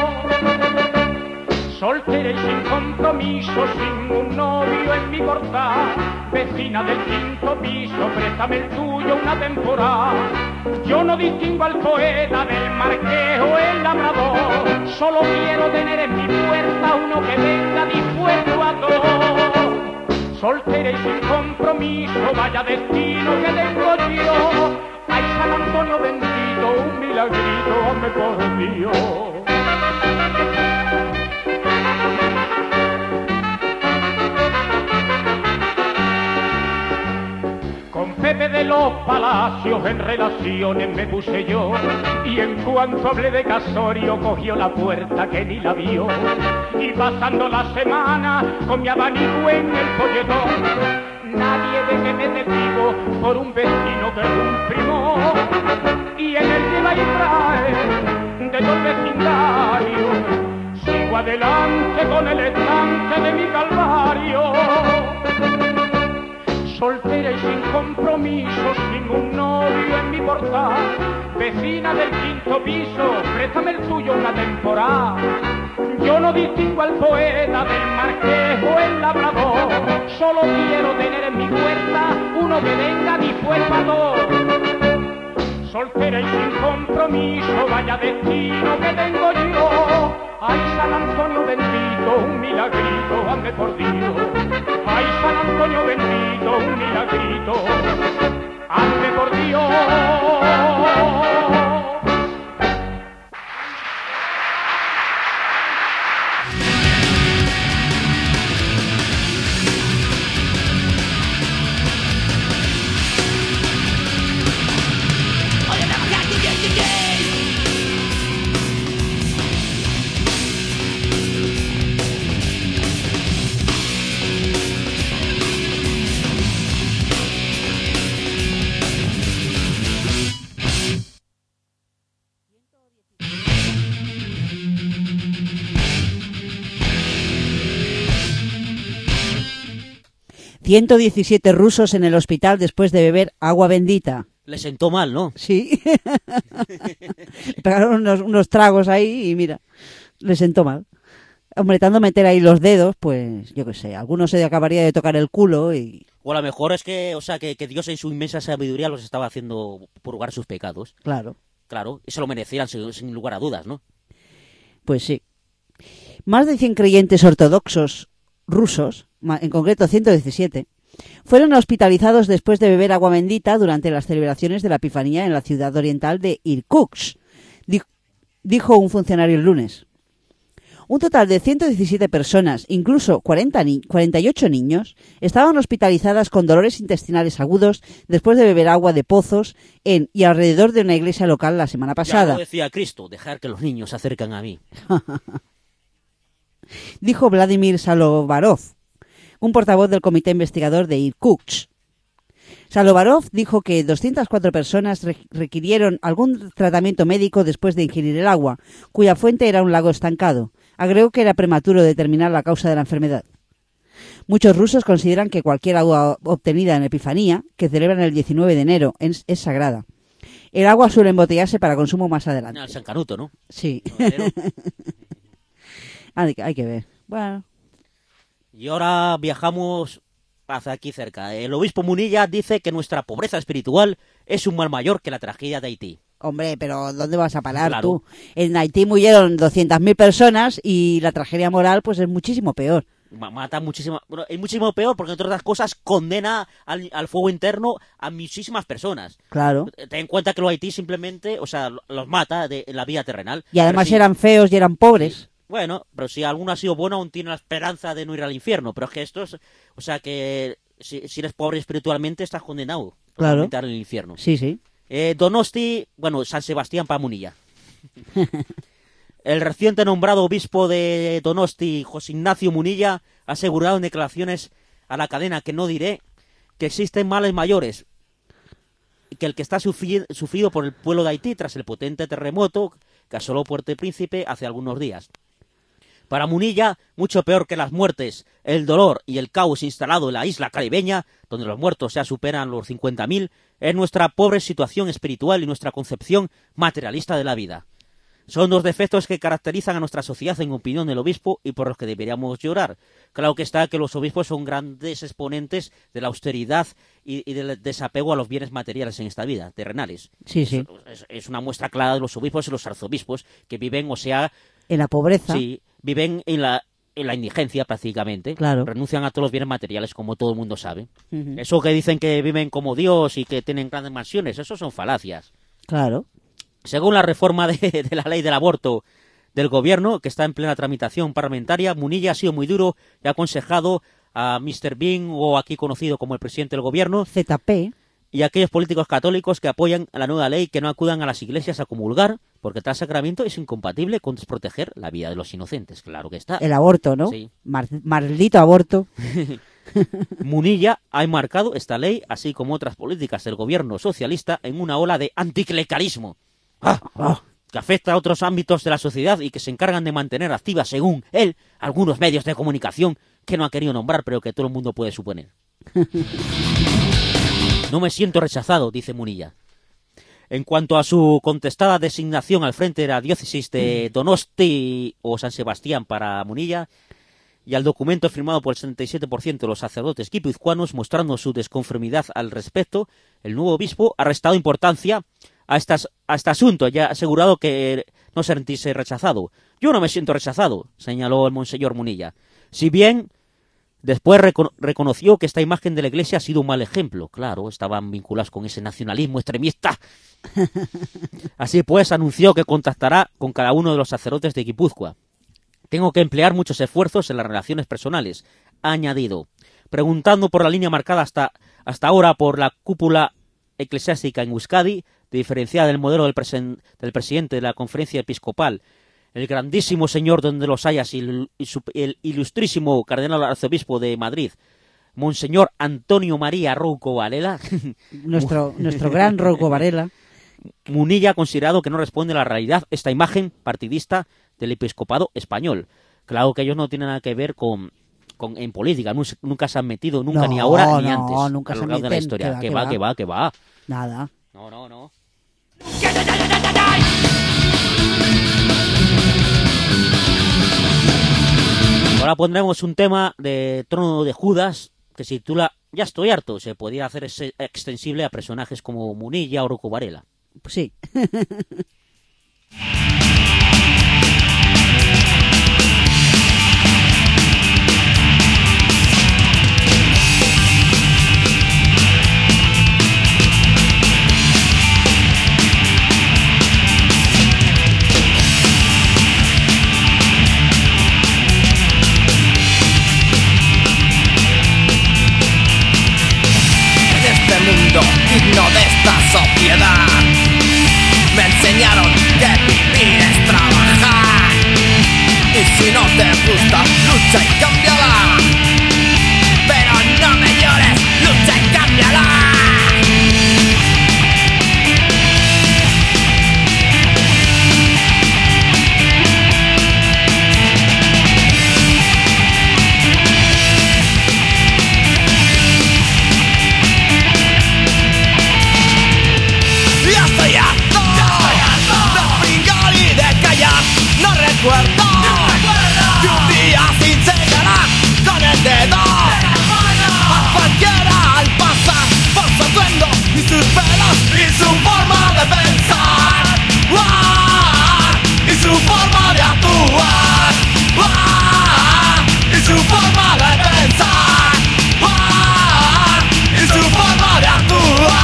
Soltera y sin compromiso, sin un novio en mi portal, vecina del quinto piso, préstame el tuyo una temporada. Yo no distingo al poeta del marqués o el labrador, solo quiero tener en mi puerta uno que venga dispuesto a todo. Soltera y sin compromiso, vaya destino que tengo yo. Ay, San Antonio bendito, un milagrito, hazme por Dios. Con Pepe de los Palacios en relaciones me puse yo, y en cuanto hablé de casorio cogió la puerta que ni la vio. Y pasando la semana con mi abanico en el folletón, nadie ve que me desvivo por un vecino que es un primo. Y en el lleva y trae de todo vecindario, sigo adelante con el estante de mi calvario. soltera y sin compromiso, sin un novio en mi portal, vecina del quinto piso, préstame el tuyo una temporada. Yo no distingo al poeta del marqués o el labrador, solo quiero tener en mi puerta uno que venga dispuesto a dos. Soltera y sin compromiso, vaya destino que tengo yo. Ay, San Antonio bendito, un milagrito, ande por Dios. Ay, San Antonio bendito, un milagrito, ande por Dios. ciento diecisiete rusos en el hospital después de beber agua bendita. Le sentó mal, ¿no? Sí. Le pegaron unos, unos tragos ahí y mira, le sentó mal. Hombre, tanto meter ahí los dedos, pues yo qué sé, algunos se acabaría de tocar el culo y... O a lo mejor es que, o sea, que, que Dios en su inmensa sabiduría los estaba haciendo purgar sus pecados. Claro. Claro, y se lo merecían sin, sin lugar a dudas, ¿no? Pues sí. Más de cien creyentes ortodoxos rusos, en concreto ciento diecisiete, fueron hospitalizados después de beber agua bendita durante las celebraciones de la Epifanía en la ciudad oriental de Irkutsk, dijo un funcionario el lunes. Un total de ciento diecisiete personas, incluso cuarenta ni- cuarenta y ocho niños, estaban hospitalizadas con dolores intestinales agudos después de beber agua de pozos en y alrededor de una iglesia local la semana pasada. Ya lo decía Cristo, dejar que los niños se acerquen a mí. Dijo Vladimir Salovarov, un portavoz del comité investigador de Irkutsk. Salovarov dijo que doscientas cuatro personas re- requirieron algún tratamiento médico después de ingerir el agua, cuya fuente era un lago estancado. Agregó que era prematuro determinar la causa de la enfermedad. Muchos rusos consideran que cualquier agua obtenida en Epifanía, que celebran el diecinueve de enero, es, es sagrada. El agua suele embotellarse para consumo más adelante. Al San Canuto, ¿no? Sí. Pero... hay, hay que ver. Bueno. Y ahora viajamos hacia aquí cerca. El obispo Munilla dice que nuestra pobreza espiritual es un mal mayor que la tragedia de Haití. Hombre, pero ¿dónde vas a parar Claro. tú? En Haití murieron doscientas mil personas y la tragedia moral pues es muchísimo peor. Ma- Mata muchísimo... Bueno, es muchísimo peor porque, entre otras cosas, condena al, al fuego interno a muchísimas personas. Claro. Ten en cuenta que los Haití simplemente, o sea, los mata de, en la vida terrenal. Y además Pero si- eran feos y eran pobres. Bueno, pero si alguno ha sido bueno, aún tiene la esperanza de no ir al infierno. Pero es que estos... O sea, que si, si eres pobre espiritualmente, estás condenado. Claro. totalmente al infierno. Sí, sí. Eh, Donosti, bueno, San Sebastián para Munilla. El reciente nombrado obispo de Donosti, José Ignacio Munilla, ha asegurado en declaraciones a la cadena que no diré que existen males mayores que el que está sufri- sufrido por el pueblo de Haití tras el potente terremoto que asoló Puerto Príncipe hace algunos días. Para Munilla, mucho peor que las muertes, el dolor y el caos instalado en la isla caribeña, donde los muertos ya superan los cincuenta mil, es nuestra pobre situación espiritual y nuestra concepción materialista de la vida. Son dos defectos que caracterizan a nuestra sociedad, en opinión del obispo, y por los que deberíamos llorar. Claro que está que los obispos son grandes exponentes de la austeridad y, y del desapego a los bienes materiales en esta vida, terrenales. Sí, sí. Es, es una muestra clara de los obispos y los arzobispos que viven, o sea... En la pobreza. Sí, viven en la, en la indigencia prácticamente. Claro. Renuncian a todos los bienes materiales, como todo el mundo sabe. Ujú. Eso que dicen que viven como Dios y que tienen grandes mansiones, eso son falacias. Claro. Según la reforma de, de la ley del aborto del gobierno, que está en plena tramitación parlamentaria, Munilla ha sido muy duro y ha aconsejado a mister Bean, o aquí conocido como el presidente del gobierno, Z P, y a aquellos políticos católicos que apoyan a la nueva ley que no acudan a las iglesias a comulgar, porque tal sacramento es incompatible con desproteger la vida de los inocentes. Claro que está. el aborto, ¿no? Sí. Mar- maldito aborto. Munilla ha enmarcado esta ley, así como otras políticas del gobierno socialista, en una ola de anticlericalismo. ¡Ah! Ah. Que afecta a otros ámbitos de la sociedad y que se encargan de mantener activas, según él, algunos medios de comunicación que no ha querido nombrar, pero que todo el mundo puede suponer. No me siento rechazado, dice Munilla. En cuanto a su contestada designación al frente de la diócesis de Donosti o San Sebastián para Munilla, y al documento firmado por el setenta y siete por ciento de los sacerdotes guipuzcoanos mostrando su desconformidad al respecto, el nuevo obispo ha restado importancia a, estas, a este asunto y ha asegurado que no sentirse rechazado. Yo no me siento rechazado, señaló el monseñor Munilla. Si bien después recono- reconoció que esta imagen de la Iglesia ha sido un mal ejemplo. Claro, estaban vinculados con ese nacionalismo extremista. Así pues, anunció que contactará con cada uno de los sacerdotes de Guipúzcoa. Tengo que emplear muchos esfuerzos en las relaciones personales, ha añadido, preguntando por la línea marcada hasta, hasta ahora por la cúpula eclesiástica en Euskadi, diferenciada del modelo del, presen, del presidente de la conferencia episcopal, el grandísimo señor donde los hayas y el, el ilustrísimo cardenal arzobispo de Madrid, Monseñor Antonio María Rouco Varela. Nuestro, nuestro gran Rouco Varela. Munilla ha considerado que no responde a la realidad esta imagen partidista del episcopado español. Claro que ellos no tienen nada que ver con, con en política, nunca, nunca se han metido, nunca, no, ni ahora ni no, antes. No, nunca a lo se largo meten. de la historia. Que va, que va, que va. Nada. No, no, no. Ahora pondremos un tema de Trono de Judas que se titula Ya estoy harto. Se podría hacer ese extensible a personajes como Munilla o Rouco Varela. Pues sí. Digno de esta sociedad, me enseñaron que vivir es trabajar, y si no te gusta, lucha y cámbiala, pero no me llores, lucha y cámbiala. Recuerdo que un día sin señalar con el dedo a cualquiera al pasar por su atuendo y sus pelos y su forma de pensar, ¡Uah! Y su forma de actuar, ¡Uah! Y su forma de pensar, ¡Uah! Y su forma de actuar.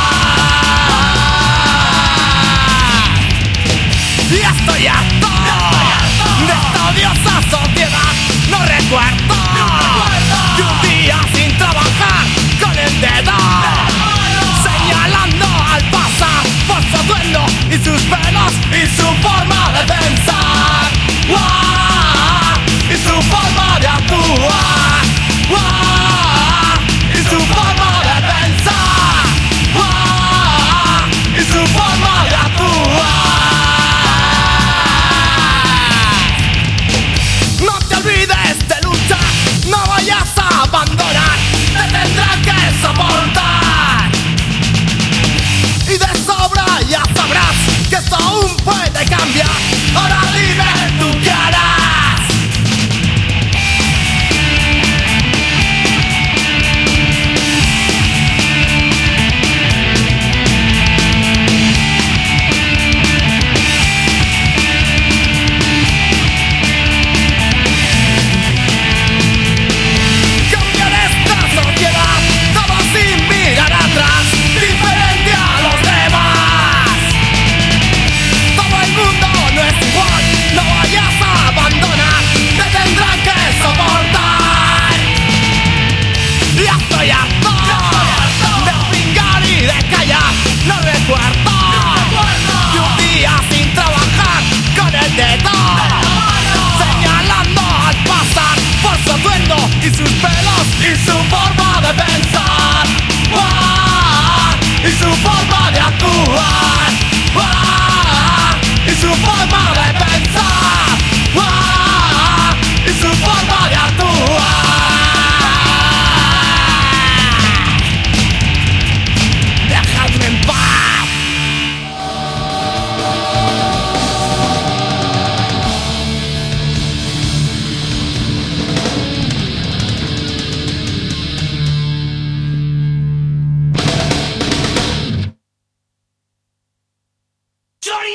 Y estoy harto de esta odiosa sociedad. No recuerdo que un día sin trabajar con el dedo señalando al pasar por su atuendo y sus pelos y su forma de pensar, ¡Uah! Y su forma de actuar, ¡Uah! Y su forma de pensar, ¡Uah! Y su forma de actuar.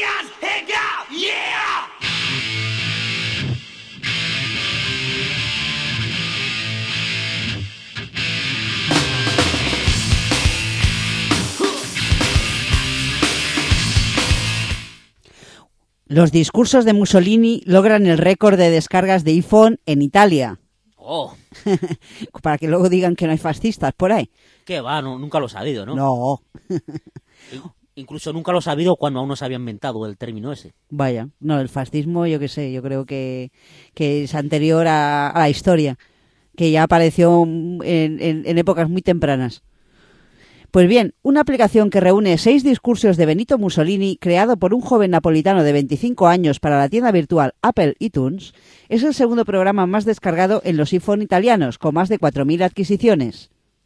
hands, hey girl, yeah! Los discursos de Mussolini logran el récord de descargas de iPhone en Italia. Oh. Para que luego digan que no hay fascistas por ahí. ¿Qué va? No, nunca lo he sabido, ¿no? No. Incluso nunca lo he sabido cuando aún no se había inventado el término ese. Vaya, no, el fascismo, yo qué sé, yo creo que, que es anterior a, a la historia, que ya apareció en, en, en épocas muy tempranas. Pues bien, una aplicación que reúne seis discursos de Benito Mussolini, creado por un joven napolitano de veinticinco años para la tienda virtual Apple iTunes, es el segundo programa más descargado en los iPhone italianos, con más de cuatro mil adquisiciones.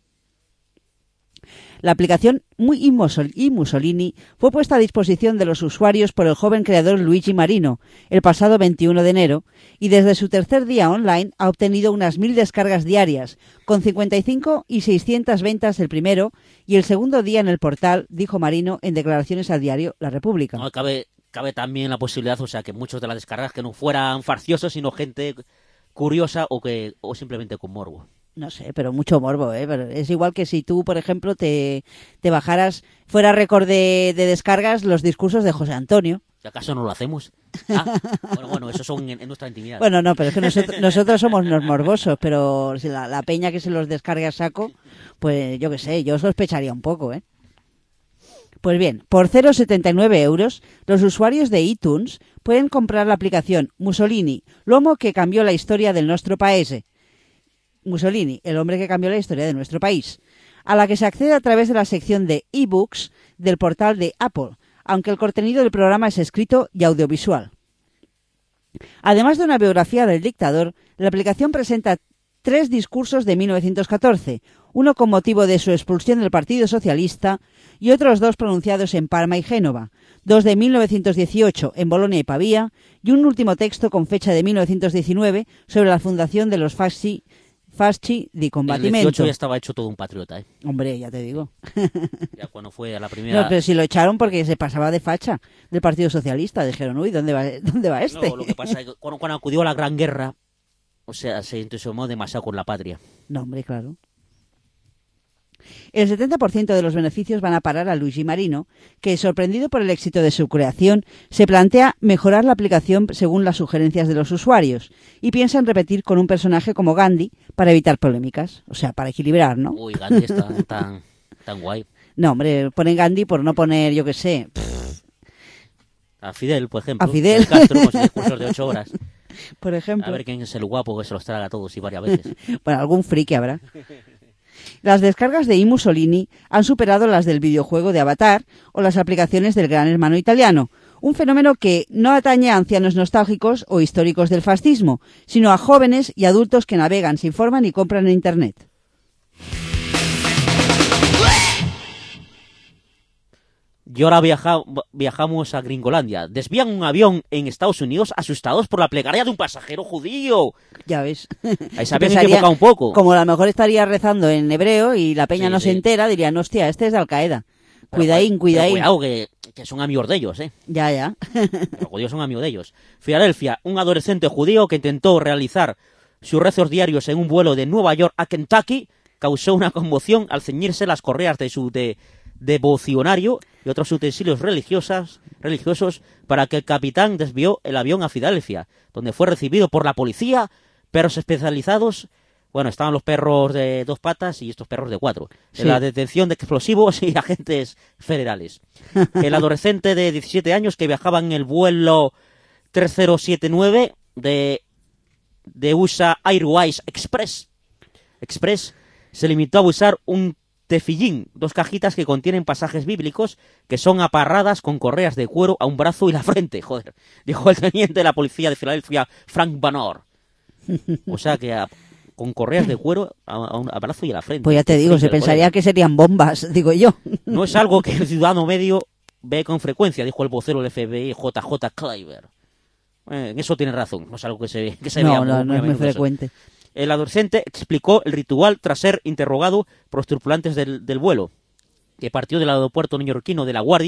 La aplicación Muy y Mussolini fue puesta a disposición de los usuarios por el joven creador Luigi Marino el pasado veintiuno de enero y desde su tercer día online ha obtenido unas mil descargas diarias, con cincuenta y cinco y seiscientas ventas el primero y el segundo día en el portal, dijo Marino en declaraciones al diario La República. No, cabe, cabe también la posibilidad, o sea, que muchos de las descargas que no fueran facciosos, sino gente curiosa o que o simplemente con morbo. No sé, pero mucho morbo, ¿eh? Pero es igual que si tú, por ejemplo, te, te bajaras, fuera récord de, de descargas, los discursos de José Antonio. ¿Si acaso no lo hacemos? Ah, bueno, bueno, eso son en, en nuestra intimidad. Bueno, no, pero es que nosotros, nosotros somos los morbosos, pero si la, la peña que se los descarga a saco, pues yo qué sé, yo sospecharía un poco, ¿eh? Pues bien, por cero coma setenta y nueve euros, los usuarios de iTunes pueden comprar la aplicación Mussolini, l'uomo que cambió la historia del nostro paese. Mussolini, el hombre que cambió la historia de nuestro país, a la que se accede a través de la sección de ebooks del portal de Apple, aunque el contenido del programa es escrito y audiovisual. Además de una biografía del dictador, la aplicación presenta tres discursos de mil novecientos catorce, uno con motivo de su expulsión del Partido Socialista y otros dos pronunciados en Parma y Génova, dos de mil novecientos dieciocho en Bolonia y Pavía y un último texto con fecha de mil novecientos diecinueve sobre la fundación de los fasci Fasci di combattimento. En el dieciocho ya estaba hecho todo un patriota, ¿eh? Hombre, ya te digo. Ya cuando fue a la primera... No, pero si lo echaron porque se pasaba de facha del Partido Socialista. Dijeron, uy, ¿dónde va, dónde va este? No, lo que pasa es que cuando, cuando acudió a la Gran Guerra, o sea, se entusiasmó demasiado con la patria. No, hombre, claro. El setenta por ciento de los beneficios van a parar a Luigi Marino, que, sorprendido por el éxito de su creación, se plantea mejorar la aplicación según las sugerencias de los usuarios y piensa en repetir con un personaje como Gandhi para evitar polémicas. O sea, para equilibrar, ¿no? Uy, Gandhi está tan, tan guay. No, hombre, ponen Gandhi por no poner, yo qué sé... Pff. A Fidel, por ejemplo. A Fidel. El Castro con sus discursos de ocho horas. Por ejemplo. A ver quién es el guapo que se los traga a todos y varias veces. Bueno, algún friki habrá. Las descargas de iMussolini han superado las del videojuego de Avatar o las aplicaciones del Gran Hermano italiano, un fenómeno que no atañe a ancianos nostálgicos o históricos del fascismo, sino a jóvenes y adultos que navegan, se informan y compran en Internet. Y ahora viaja, viajamos a Gringolandia. Desvían un avión en Estados Unidos asustados por la plegaria de un pasajero judío. Ya ves. Ahí se habían equivocado un poco. Como a lo mejor estaría rezando en hebreo y la peña sí, no sí. se entera, dirían, hostia, este es de Al-Qaeda. Pero, Cuidaín, cuidaín. Cuidado, que, que son amigos de ellos, ¿eh? Ya, ya. Los judíos son amigos de ellos. Filadelfia, un adolescente judío que intentó realizar sus rezos diarios en un vuelo de Nueva York a Kentucky causó una conmoción al ceñirse las correas de su de, devocionario y otros utensilios religiosos, religiosos para que el capitán desvió el avión a Filadelfia, donde fue recibido por la policía, perros especializados. Bueno, estaban los perros de dos patas y estos perros de cuatro. Sí. En la detención de explosivos y agentes federales. El adolescente de diecisiete años que viajaba en el vuelo tres cero siete nueve de, de U S A Airways Express, Express se limitó a usar un tefillín, dos cajitas que contienen pasajes bíblicos que son aparradas con correas de cuero a un brazo y la frente. Joder, dijo el teniente de la policía de Filadelfia, Frank Banor. O sea que... A, con correas de cuero a, a un brazo y a la frente. Pues ya te digo, se pensaría que serían bombas, digo yo. No es algo que el ciudadano medio ve con frecuencia, dijo el vocero del F B I, J J Cliver. Eh, en eso tiene razón, no es algo que se ve. Que se no, vea no, muy, no muy es muy menudo frecuente. Eso. El adolescente explicó el ritual tras ser interrogado por los tripulantes del, del vuelo, que partió del aeropuerto neoyorquino de La Guardia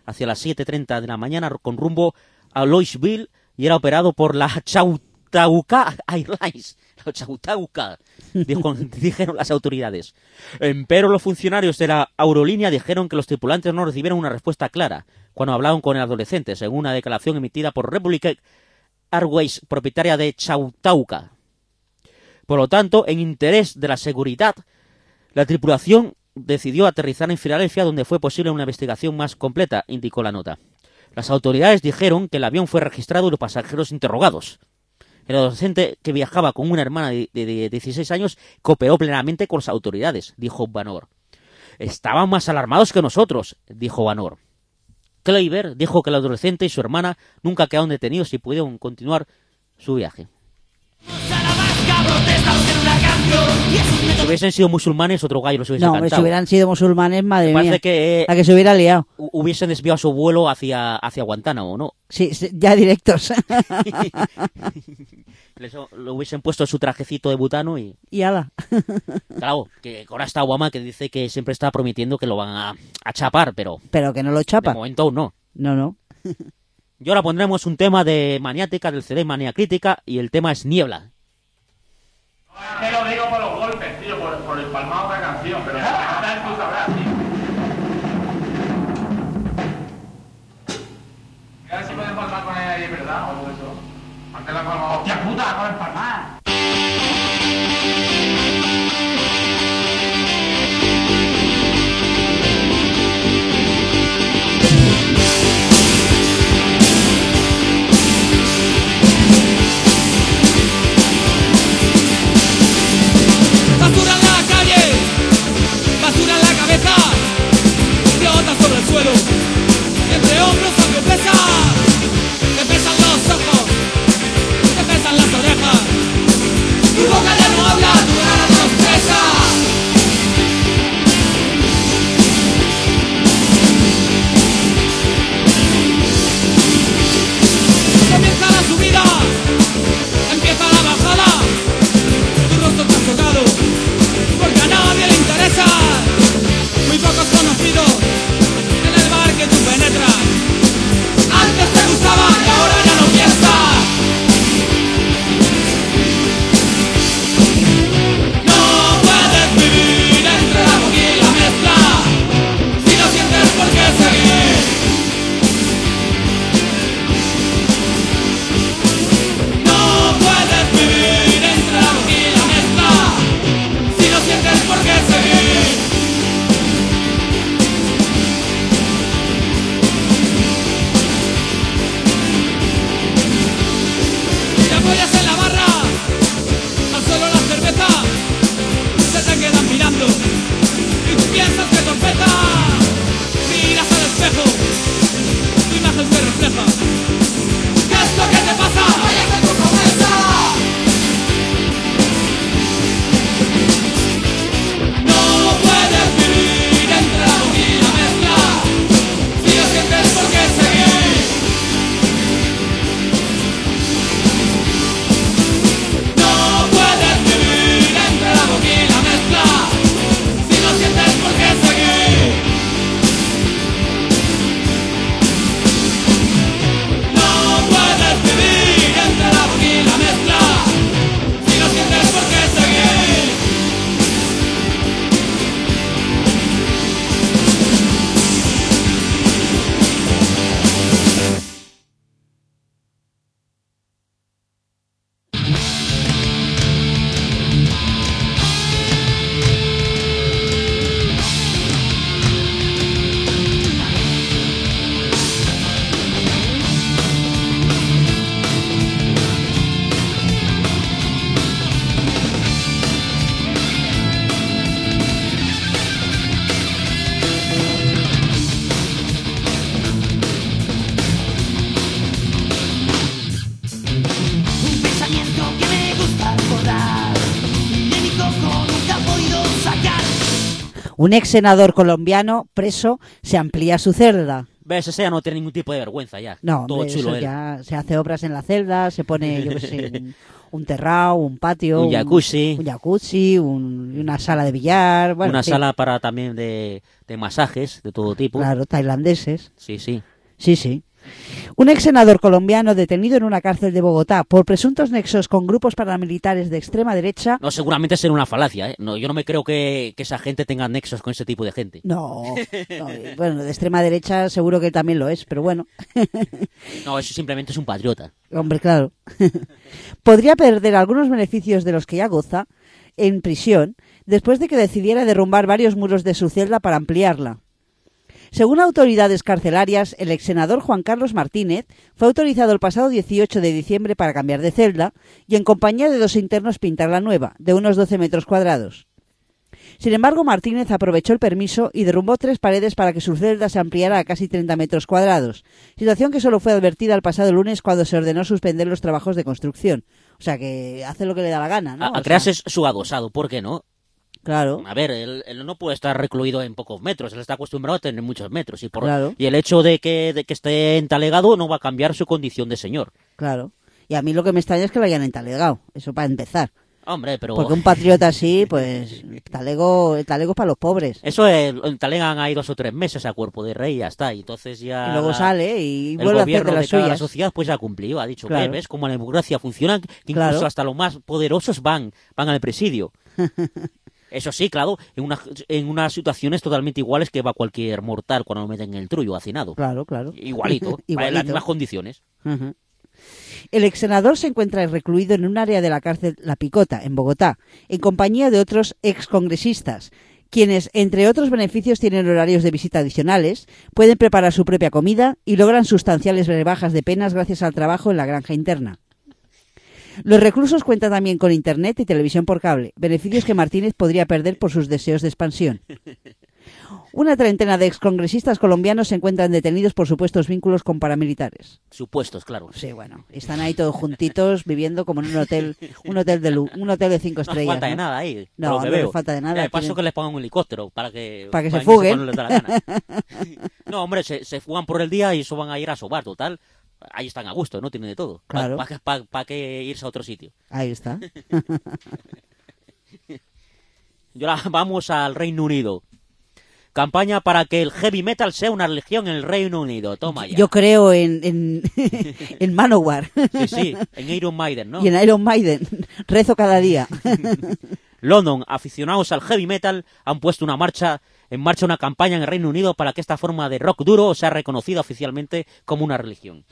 hacia las siete treinta de la mañana con rumbo a Louisville y era operado por la Chautauqua Airlines. La Chautauqua, dijo, dijeron las autoridades. Pero los funcionarios de la aerolínea dijeron que los tripulantes no recibieron una respuesta clara cuando hablaron con el adolescente, según una declaración emitida por Republic Airways, propietaria de Chautauqua. Por lo tanto, en interés de la seguridad, la tripulación decidió aterrizar en Filadelfia, donde fue posible una investigación más completa, indicó la nota. Las autoridades dijeron que el avión fue registrado y los pasajeros interrogados. El adolescente, que viajaba con una hermana de, de, de dieciséis años, cooperó plenamente con las autoridades, dijo Vanor. Estaban más alarmados que nosotros, dijo Vanor. Kleiber dijo que el adolescente y su hermana nunca quedaron detenidos y pudieron continuar su viaje. Si hubiesen sido musulmanes, otro gallo los hubiese No, cantado. hombre, si hubieran sido musulmanes, madre Me parece mía, que, eh, la que se hubiera liado. hubiesen desviado su vuelo hacia, hacia Guantánamo, ¿no? Sí, sí, ya directos. Les, le hubiesen puesto su trajecito de butano y... Y ala. Claro, que ahora está Obama, que dice que siempre está prometiendo que lo van a, a chapar, pero... Pero que no lo chapa. De momento aún no. No, no. Y ahora pondremos un tema de Maniática, del C D Manía Crítica, y el tema es Niebla. Te lo digo por los golpes, tío, por, por el palmado de la canción, pero ahora tú sabrás, tío. A ver si pueden palmar con ella ahí, ¿verdad? O algo de eso. Antes la palmado. ¡Hostia puta, con el palmar! Basura en la calle, basura en la cabeza, idiotas sobre el suelo, y entre hombros algo pesa, te pesan los ojos, te pesan las orejas, tu boca ya no habla, tu cara no expresa. Comienza la subida, empieza la bajada, tu rostro trastocado, porque a nadie le interesa. Muy pocos conocidos en el bar que tú penetras. Antes te gustaba y ahora ya no piensas. No puedes vivir entre la boquilla y la mezcla si no sientes por qué seguir. No puedes vivir entre la boquilla y la mezcla si no sientes por qué seguir. Te apoyas en la barra, al suelo la cerveza, se te quedan mirando y tú piensas que torpeza. Miras al espejo, tu imagen se refleja. ¿Qué es lo que te pasa? ¡Vaya que tu cabeza! No puedes vivir entre la boquilla y la mezcla si no sientes por qué seguir. No puedes vivir entre la boquilla y la mezcla si no sientes por qué seguir. No puedes vivir entre la boquilla y la mezcla si no sientes por qué seguir. Un pensamiento que me gusta recordar, de mi coco nunca he podido sacar. Un ex senador colombiano preso se amplía su celda. ¿Ves? Ese ya no tiene ningún tipo de vergüenza ya. No, Todo hombre, chulo eso él. ya se hace obras en la celda, se pone, yo qué sé, un, Un terrao, un patio. Un jacuzzi. Un, un jacuzzi, un, una sala de billar. Bueno, una sí. sala para también de, de masajes de todo tipo. Claro, tailandeses. Sí, sí. Sí, sí. Un ex senador colombiano detenido en una cárcel de Bogotá por presuntos nexos con grupos paramilitares de extrema derecha. No, seguramente será una falacia, ¿eh? No, yo no me creo que, que esa gente tenga nexos con ese tipo de gente. No, no, bueno, de extrema derecha seguro que también lo es, pero bueno. No, eso simplemente es un patriota. Hombre, claro. Podría perder algunos beneficios de los que ya goza en prisión después de que decidiera derrumbar varios muros de su celda para ampliarla. Según autoridades carcelarias, el ex senador Juan Carlos Martínez fue autorizado el pasado dieciocho de diciembre para cambiar de celda y en compañía de dos internos pintar la nueva, de unos doce metros cuadrados. Sin embargo, Martínez aprovechó el permiso y derrumbó tres paredes para que su celda se ampliara a casi treinta metros cuadrados, situación que solo fue advertida el pasado lunes cuando se ordenó suspender los trabajos de construcción. O sea que hace lo que le da la gana, ¿no? A, a o crearse sea... su adosado, ¿por qué no? Claro. A ver, él, él no puede estar recluido en pocos metros, él está acostumbrado a tener muchos metros. Y, por, Claro. y el hecho de que, de que esté entalegado no va a cambiar su condición de señor. Claro. Y a mí lo que me extraña es que lo hayan entalegado, eso para empezar. Hombre, pero... Porque un patriota así, pues, talego, el talego es para los pobres. Eso es, entalegan ahí dos o tres meses a cuerpo de rey y ya está. Y entonces ya... Y luego la, sale y el vuelve a hacer gobierno de de las cada suyas. sociedad pues ya ha cumplido. Ha dicho, Claro. ¿ves cómo la democracia funciona? Que incluso Claro. hasta los más poderosos van, van al presidio. Eso sí, claro, en, una, en unas situaciones totalmente iguales que va cualquier mortal cuando lo meten en el trullo hacinado. Claro, claro. Igualito, Igualito. en las mismas condiciones. Uh-huh. El ex senador se encuentra recluido en un área de la cárcel La Picota, en Bogotá, en compañía de otros excongresistas, quienes, entre otros beneficios, tienen horarios de visita adicionales, pueden preparar su propia comida y logran sustanciales rebajas de penas gracias al trabajo en la granja interna. Los reclusos cuentan también con internet y televisión por cable, beneficios que Martínez podría perder por sus deseos de expansión. Una treintena de excongresistas colombianos se encuentran detenidos por supuestos vínculos con paramilitares. Supuestos, claro. Sí, bueno, están ahí todos juntitos viviendo como en un hotel, un hotel de lu- un hotel de cinco estrellas. No falta ¿no? de nada ahí. No, por lo que no veo. le falta de nada. Ya, de paso tienen- que les pongan un helicóptero para que, Para que se irse fuguen. cuando les da la gana. No, hombre, se, se fugan por el día y eso van a ir a sobar, total. Ahí están a gusto, ¿no? Tienen de todo. Claro. ¿Para pa, pa, pa qué irse a otro sitio? Ahí está. Y ahora vamos al Reino Unido. Campaña para que el heavy metal sea una religión en el Reino Unido. Toma ya. Yo creo en, en, en Manowar. Sí, sí, en Iron Maiden, ¿no? Y en Iron Maiden. Rezo cada día. London, aficionados al heavy metal, han puesto una marcha, en marcha una campaña en el Reino Unido para que esta forma de rock duro sea reconocida oficialmente como una religión.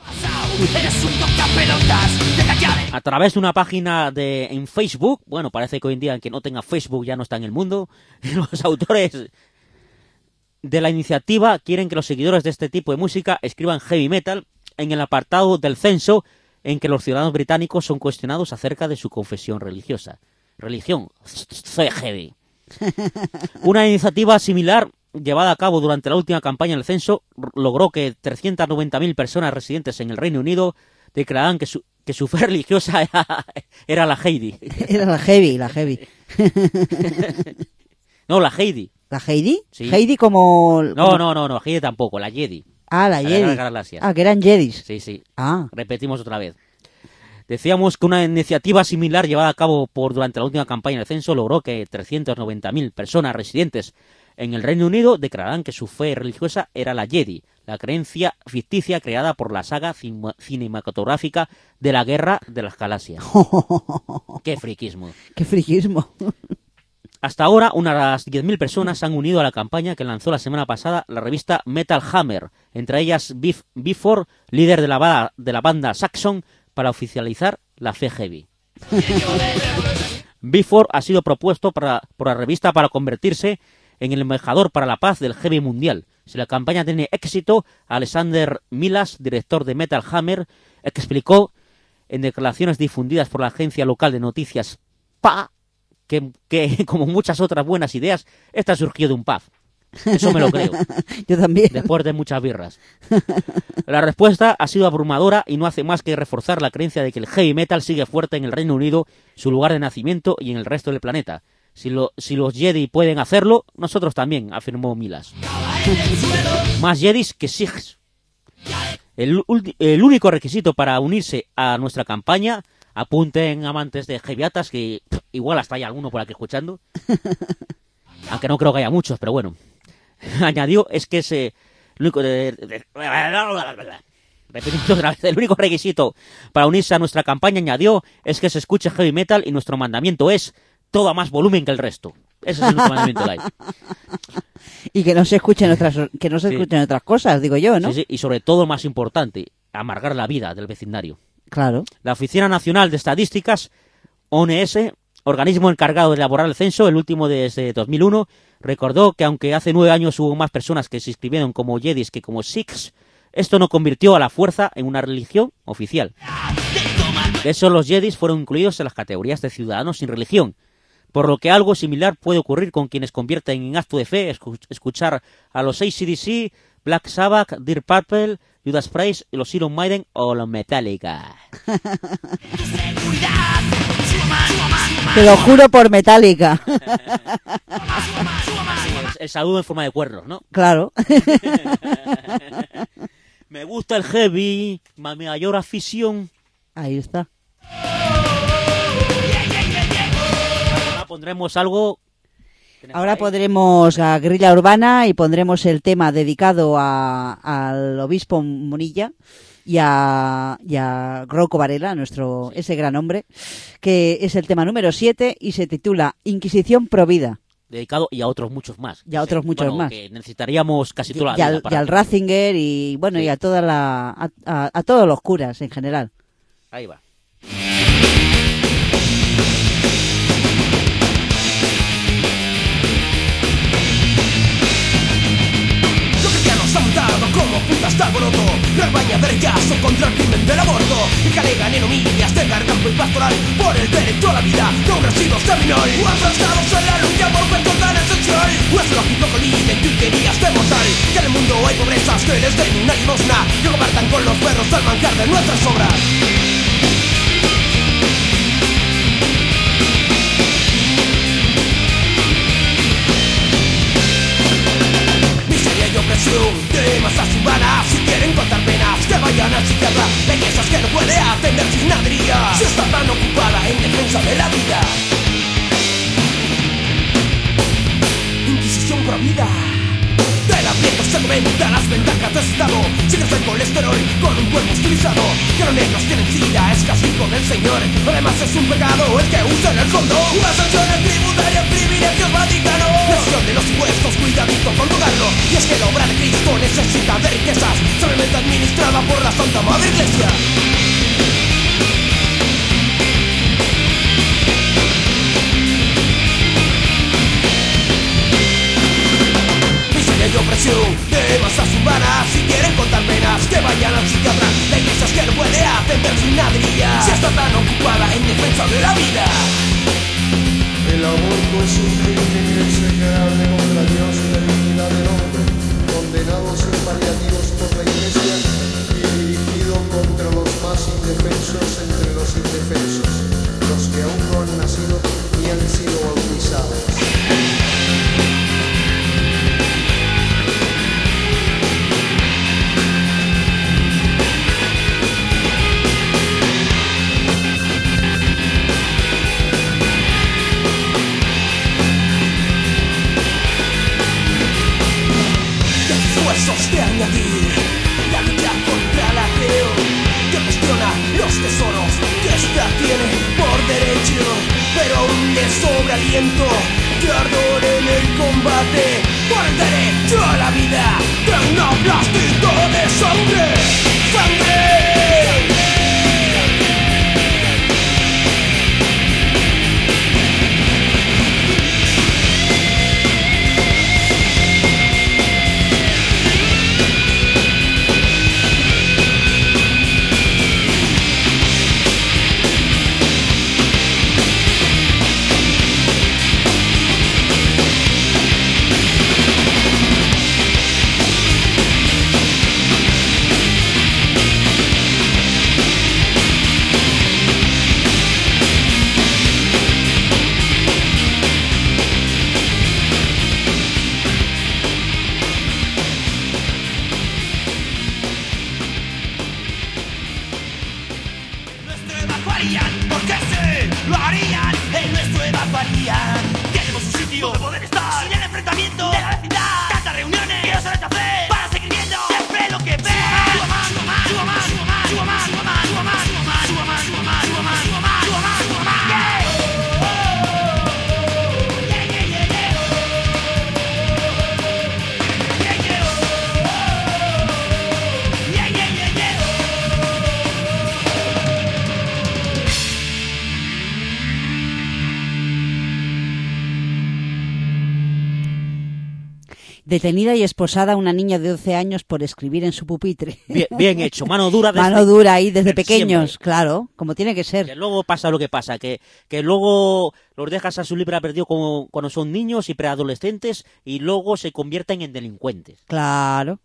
A través de una página de en Facebook, bueno, parece que hoy en día el que no tenga Facebook ya no está en el mundo, los autores de la iniciativa quieren que los seguidores de este tipo de música escriban heavy metal en el apartado del censo en que los ciudadanos británicos son cuestionados acerca de su confesión religiosa. Religión, soy heavy. Una iniciativa similar llevada a cabo durante la última campaña del censo logró que trescientas noventa mil personas residentes en el Reino Unido declararan que su, que su fe religiosa era, era la Heidi. Era la Heavy, la Heavy. No, la Heidi. ¿La Heidi? Sí. Heidi como... No, como- no, no, no, Heidi tampoco, la Jedi. Ah, la La Jedi. de las galaxias. Ah, que eran Jedis. Sí, sí. Ah, Repetimos otra vez. Decíamos que una iniciativa similar llevada a cabo por durante la última campaña del censo logró que trescientas noventa mil personas residentes en el Reino Unido declararan que su fe religiosa era la Jedi, la creencia ficticia creada por la saga cin- cinematográfica de la Guerra de las Galaxias. ¡Qué friquismo! qué friquismo. Hasta ahora, unas diez mil personas se han unido a la campaña que lanzó la semana pasada la revista Metal Hammer, entre ellas Biff Bifford, líder de la, ba- de la banda Saxon, para oficializar la fe heavy. Bifford ha sido propuesto para, por la revista para convertirse en el embajador para la paz del heavy mundial. Si la campaña tiene éxito, Alexander Milas, director de Metal Hammer, explicó en declaraciones difundidas por la agencia local de noticias P A que, que como muchas otras buenas ideas, esta surgió de un pub. Eso me lo creo. Yo también. Después de muchas birras. La respuesta ha sido abrumadora y no hace más que reforzar la creencia de que el heavy metal sigue fuerte en el Reino Unido, su lugar de nacimiento y en el resto del planeta. Si, lo, si los Jedi pueden hacerlo, nosotros también, afirmó Milas. Más Jedis que Sikhs. El, ulti- el único requisito para unirse a nuestra campaña, apunten amantes de heavyatas, que pff, igual hasta hay alguno por aquí escuchando. Aunque no creo que haya muchos, pero bueno. Añadió es que ese... El único, de, de, de, repitiendo otra vez, el único requisito para unirse a nuestra campaña, añadió, es que se escuche heavy metal y nuestro mandamiento es todo a más volumen que el resto. Ese es el único mandamiento que hay. Y que no se escuchen otras, que no se Sí. escuchen otras cosas, digo yo, ¿no? Sí, sí, y sobre todo, más importante, amargar la vida del vecindario. Claro. La Oficina Nacional de Estadísticas, O N S, organismo encargado de elaborar el censo, el último desde dos mil uno, recordó que aunque hace nueve años hubo más personas que se inscribieron como Jedis que como Sikhs, esto no convirtió a la fuerza en una religión oficial. De hecho, los Jedis fueron incluidos en las categorías de ciudadanos sin religión, por lo que algo similar puede ocurrir con quienes convierten en acto de fe escu- escuchar a los A C D C, Black Sabbath, Deep Purple, Judas Priest, los Iron Maiden o los Metallica. Te lo juro por Metallica. El, el saludo en forma de cuernos, ¿no? Claro. Me gusta el heavy, mi mayor afición. Ahí está. Ahora pondremos algo... Ahora pondremos a Guerrilla Urbana y pondremos el tema dedicado a, al obispo Munilla y a, y a Rocco Varela, nuestro, ese gran hombre, que es el tema número siete y se titula Inquisición Provida. Dedicado y a otros muchos más. Y a otros muchos Bueno, más. Que necesitaríamos casi toda la Y vida al, para... y al Ratzinger y bueno, Sí. y a toda la, a, a, a todos los curas en general. Ahí va. Los cristianos han montado como putas de alboroto, la bañadera y gaso contra el crimen del aborto, y que alegan en homillas de gargampo y pastoral por el derecho a la vida de un residuo seminal. Enfrascados en la lucha por puesto tan esencial, es lógico que olviden tuiterías de mortal, que en el mundo hay pobrezas que les den una limosna, que compartan con los perros el manjar de nuestras obras. Miseria y opresión de masas humanas. Si quieren contar penas, que vayan al psiquiatra. Hay esas que no puede atender sin nadría, si está tan ocupada en defensa de la vida. Inquisición por vida. Del aprieto se comenta las ventajas de Estado. Sigues el colesterol con un cuerpo estilizado. Que los negros tienen sida, es castigo del Señor. Además es un pecado el que usen el condón. Las sanciones tributarias, privilegios vaticanos. Presión de los impuestos, cuidadito con tocarlo. Y es que la obra de Cristo necesita de riquezas, solamente administrada por la Santa Madre Iglesia. Y opresión de masas humanas. Si quieren contar penas, que vayan al psiquiatra. La iglesia es que no puede atender sin nadría, si está tan ocupada en defensa de la vida. El aborto es un crimen inexecrable contra Dios y la dignidad del hombre, condenados sin paliativos por la iglesia y dirigido contra los más indefensos entre los indefensos, los que aún no han nacido ni han sido bautizados. De añadir la lucha contra el ateo, que cuestiona los tesoros que ésta tiene por derecho, pero aún le sobra aliento de ardor en el combate por el derecho a la vida de una plastito de sangre, sangre. harían, porque sí, lo harían, en nuestro evacuarían. Queremos un sitio donde poder estar, sin el enfrentamiento de la vecindad. Tantas reuniones, que no sabes qué hacer, para seguir viendo siempre lo que ves. Suba más, suba más, suba más, suba más, suba más, suba más, suba más, suba más, suba más, suba más, suba más, suba más, suba más, yeah. Yeah, yeah, yeah, yeah. Yeah, yeah. Yeah, yeah, yeah, yeah. Detenida y esposada una niña de doce años por escribir en su pupitre. Bien, bien hecho, mano dura desde, Mano dura ahí desde desde pequeños, siempre. claro, como tiene que ser. Que luego pasa lo que pasa, que, que luego los dejas a su libre albedrío como, cuando son niños y preadolescentes y luego se convierten en delincuentes. Claro.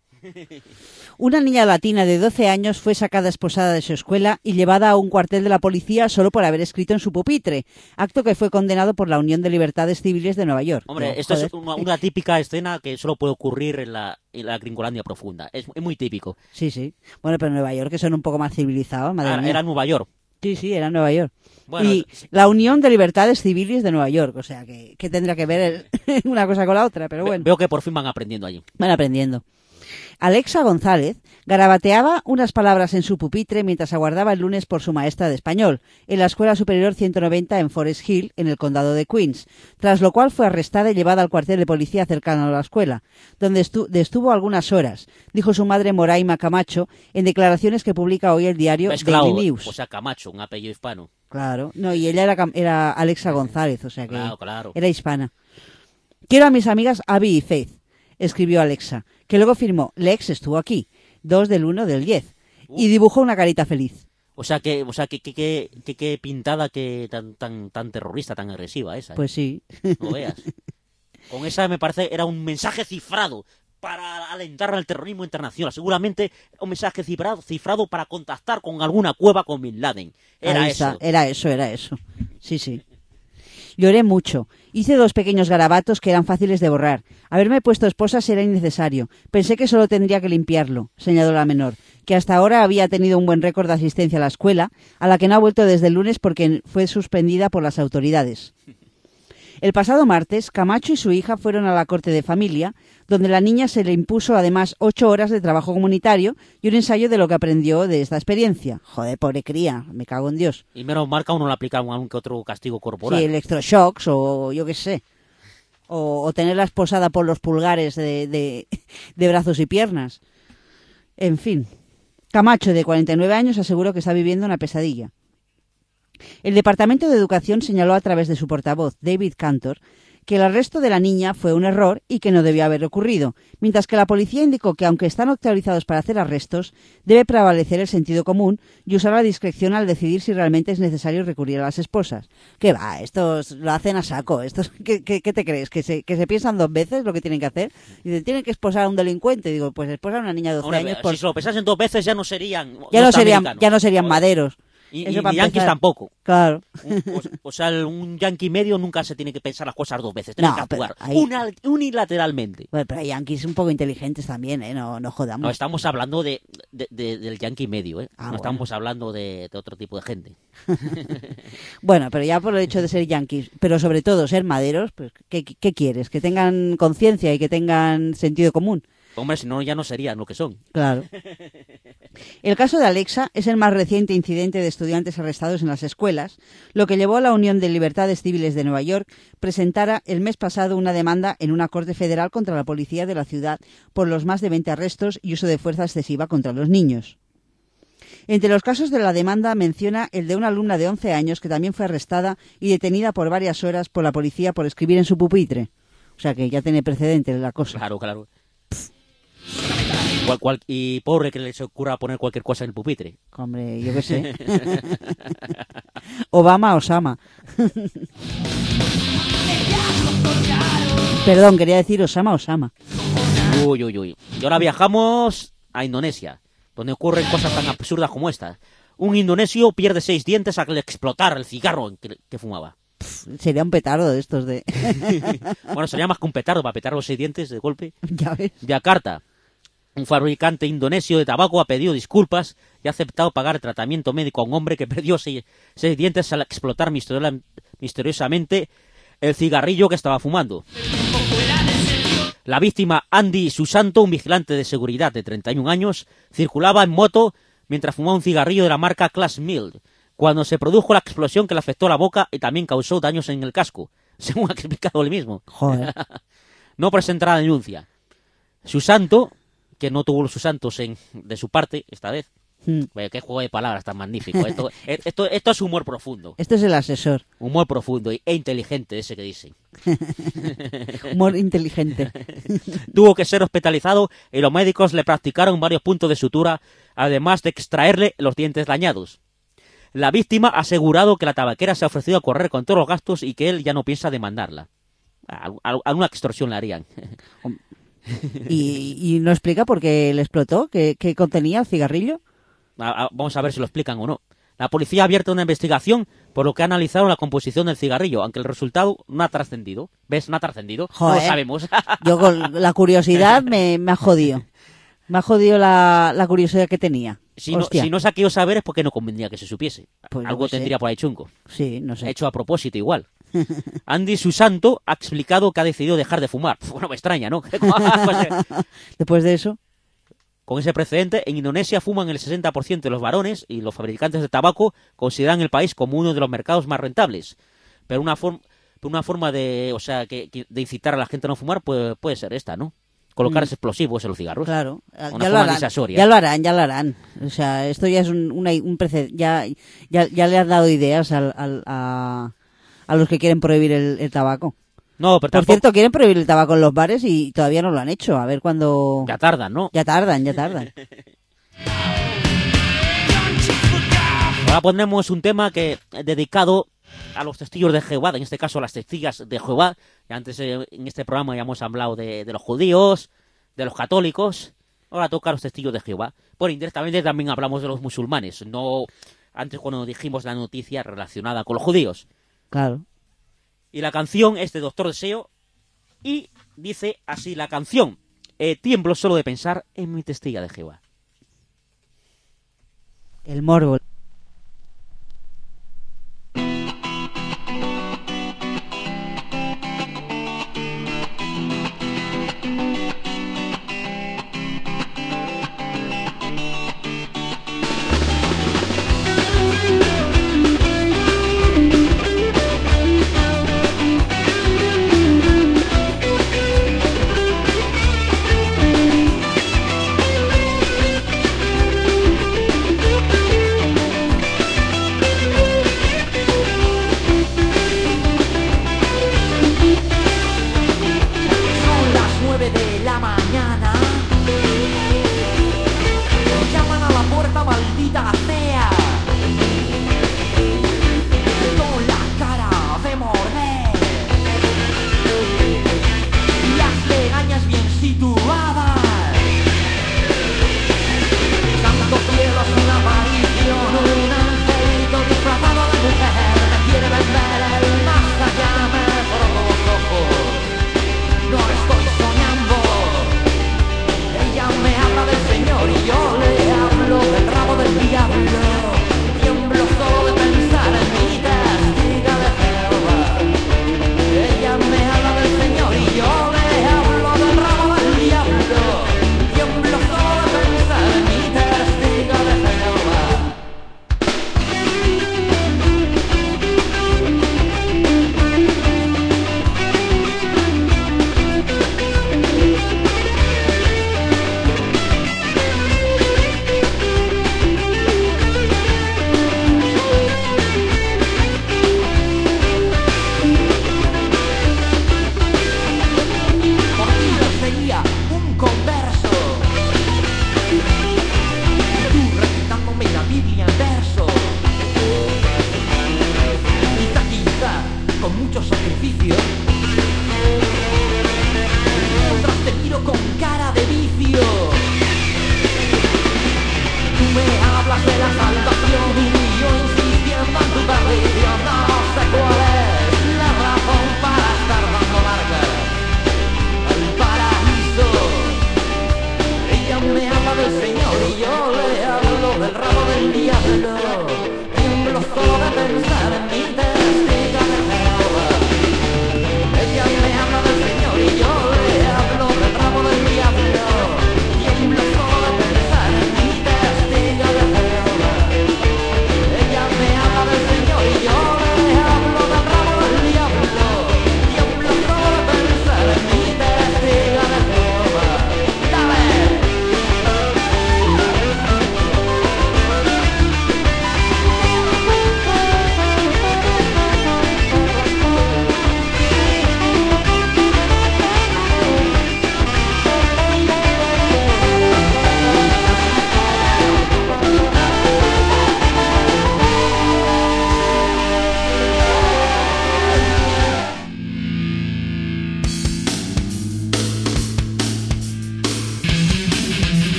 Una niña latina de doce años fue sacada esposada de su escuela y llevada a un cuartel de la policía solo por haber escrito en su pupitre, acto que fue condenado por la Unión de Libertades Civiles de Nueva York. Hombre, Pero, esto joder. es una, una típica escena que solo puede ocurrir en la, en la Gringolandia profunda. Es, es muy típico. Sí, sí. Bueno, pero en Nueva York que son un poco más civilizados, madre Era, mía. era Nueva York. Sí, sí, era Nueva York. Bueno, y la Unión de Libertades Civiles de Nueva York, o sea, que, que tendrá que ver el- una cosa con la otra, pero ve- bueno. Veo que por fin van aprendiendo allí. Van aprendiendo. Alexa González garabateaba unas palabras en su pupitre mientras aguardaba el lunes por su maestra de español en la Escuela Superior ciento noventa en Forest Hill, en el condado de Queens, tras lo cual fue arrestada y llevada al cuartel de policía cercano a la escuela, donde estu- estuvo algunas horas, dijo su madre Moraima Camacho en declaraciones que publica hoy el diario Es Daily claro, News. o sea, Camacho, un apellido hispano. Claro, no, y ella era, cam- era Alexa González, o sea que Claro, claro. era hispana. Quiero a mis amigas Abby y Faith, escribió Alexa, que luego firmó, Lex estuvo aquí, dos del uno del diez, y dibujó una carita feliz. O sea, que, o sea, que, que, que, que, que pintada que tan, tan, tan terrorista, tan agresiva esa. ¿eh? Pues sí. No veas. Con esa me parece era un mensaje cifrado para alentar al terrorismo internacional. Seguramente un mensaje cifrado, cifrado para contactar con alguna cueva con Bin Laden. Era Ahí eso. está, era eso, era eso. Sí, sí. Lloré mucho. Hice dos pequeños garabatos que eran fáciles de borrar. Haberme puesto esposas era innecesario. Pensé que solo tendría que limpiarlo, señaló la menor, que hasta ahora había tenido un buen récord de asistencia a la escuela, a la que no ha vuelto desde el lunes porque fue suspendida por las autoridades. El pasado martes, Camacho y su hija fueron a la corte de familia, donde la niña se le impuso además ocho horas de trabajo comunitario y un ensayo de lo que aprendió de esta experiencia. Joder, pobre cría, me cago en Dios. Y menos mal que a uno le aplicaron algún que otro castigo corporal. Sí, electroshocks o yo qué sé. O, o tenerla esposada por los pulgares de, de, de brazos y piernas. En fin. Camacho, de cuarenta y nueve años, aseguró que está viviendo una pesadilla. El Departamento de Educación señaló a través de su portavoz, David Cantor, que el arresto de la niña fue un error y que no debió haber ocurrido, mientras que la policía indicó que, aunque están autorizados para hacer arrestos, debe prevalecer el sentido común y usar la discreción al decidir si realmente es necesario recurrir a las esposas. ¿Qué va? Estos lo hacen a saco. Estos, ¿qué, qué, qué te crees? ¿Que se, ¿Que se piensan dos veces lo que tienen que hacer? Y dicen, tienen que esposar a un delincuente. Digo, pues esposar a una niña de doce Hombre, años... si Por... se lo pensasen dos veces ya no serían Ya no serían, norteamericanos. ya no serían maderos. Y, Eso y para ni yanquis empezar. tampoco. Claro. O, o sea, el- un yanqui medio nunca se tiene que pensar las cosas dos veces. Tiene No, que actuar pero ahí- una- unilateralmente. Bueno, pero hay yanquis un poco inteligentes también, ¿eh? No, no jodamos. No, estamos hablando de, de- de- del yanqui medio, ¿eh? Ah, no bueno. estamos hablando de, de otro tipo de gente. Bueno, pero ya por el hecho de ser yanquis, pero sobre todo ser maderos, pues ¿qué, qué quieres? Que tengan conciencia y que tengan sentido común. Hombre, si no, ya no serían lo que son. Claro. El caso de Alexa es el más reciente incidente de estudiantes arrestados en las escuelas, lo que llevó a la Unión de Libertades Civiles de Nueva York presentara el mes pasado una demanda en una corte federal contra la policía de la ciudad por los más de veinte arrestos y uso de fuerza excesiva contra los niños. Entre los casos de la demanda menciona el de una alumna de once años que también fue arrestada y detenida por varias horas por la policía por escribir en su pupitre. O sea que ya tiene precedente la cosa. Claro, claro. Cual- cual- y pobre que les ocurra poner cualquier cosa en el pupitre. Hombre, yo qué sé. Obama, Osama. Perdón, quería decir Osama, Osama. Uy, uy, uy. Y ahora viajamos a Indonesia, donde ocurren cosas tan absurdas como estas. Un indonesio pierde seis dientes al explotar el cigarro que, que fumaba. Sería un petardo de estos de... Bueno, sería más que un petardo para petar los seis dientes de golpe. Ya ves. Yakarta. Un fabricante indonesio de tabaco ha pedido disculpas y ha aceptado pagar tratamiento médico a un hombre que perdió seis, seis dientes al explotar misteriosa, misteriosamente el cigarrillo que estaba fumando. La víctima, Andy Susanto, un vigilante de seguridad de treinta y un años, circulaba en moto mientras fumaba un cigarrillo de la marca Class Mild, cuando se produjo la explosión que le afectó la boca y también causó daños en el casco, según ha explicado él mismo. Joder. No presentará denuncia. Susanto, que no tuvo los Susantos en, de su parte esta vez. Hmm. Vaya, qué juego de palabras tan magnífico. Esto, esto, esto es humor profundo. Este es el asesor. Humor profundo e inteligente, ese que dicen. Humor inteligente. Tuvo que ser hospitalizado y los médicos le practicaron varios puntos de sutura, además de extraerle los dientes dañados. La víctima ha asegurado que la tabaquera se ha ofrecido a correr con todos los gastos y que él ya no piensa demandarla. Alguna extorsión le harían. ¿Y, y no explica por qué le explotó? ¿Qué, qué contenía el cigarrillo? A, a, vamos a ver si lo explican o no. La policía ha abierto una investigación por lo que ha analizado la composición del cigarrillo, aunque el resultado no ha trascendido. ¿Ves? No ha trascendido. No lo sabemos. Yo con la curiosidad me, me ha jodido. Me ha jodido la, la curiosidad que tenía. Si no, si no se ha querido saber es porque no convendría que se supiese. Pues Algo no sé. tendría por ahí chungo. Sí, no sé. Hecho a propósito igual. Andy Susanto ha explicado que ha decidido dejar de fumar. Bueno, me extraña, ¿no? Después de eso... Con ese precedente, en Indonesia fuman el sesenta por ciento de los varones y los fabricantes de tabaco consideran el país como uno de los mercados más rentables. Pero una, forma una forma de, o sea, que, que de incitar a la gente a no fumar puede, puede ser esta, ¿no? Colocar mm. explosivos en los cigarros. Claro, una ya lo, harán, ya lo harán, ya lo harán. O sea, esto ya es un, una, un precedente. Ya, ya, ya le has dado ideas al, al, a, a los que quieren prohibir el, el tabaco. No, pero Por tampoco... cierto, quieren prohibir el tabaco en los bares y todavía no lo han hecho. A ver cuándo... Ya tardan, ¿no? Ya tardan, ya tardan. Ahora ponemos un tema que dedicado a los testigos de Jehová, en este caso a las testigas de Jehová. Ya antes eh, en este programa ya hemos hablado de, de los judíos, de los católicos. Ahora toca a los testigos de Jehová. Bueno, indirectamente también hablamos de los musulmanes. No antes cuando dijimos la noticia relacionada con los judíos. Claro. Y la canción es de Doctor Deseo y dice así la canción: eh, tiemblo solo de pensar en mi testiga de Jehová. El morbo.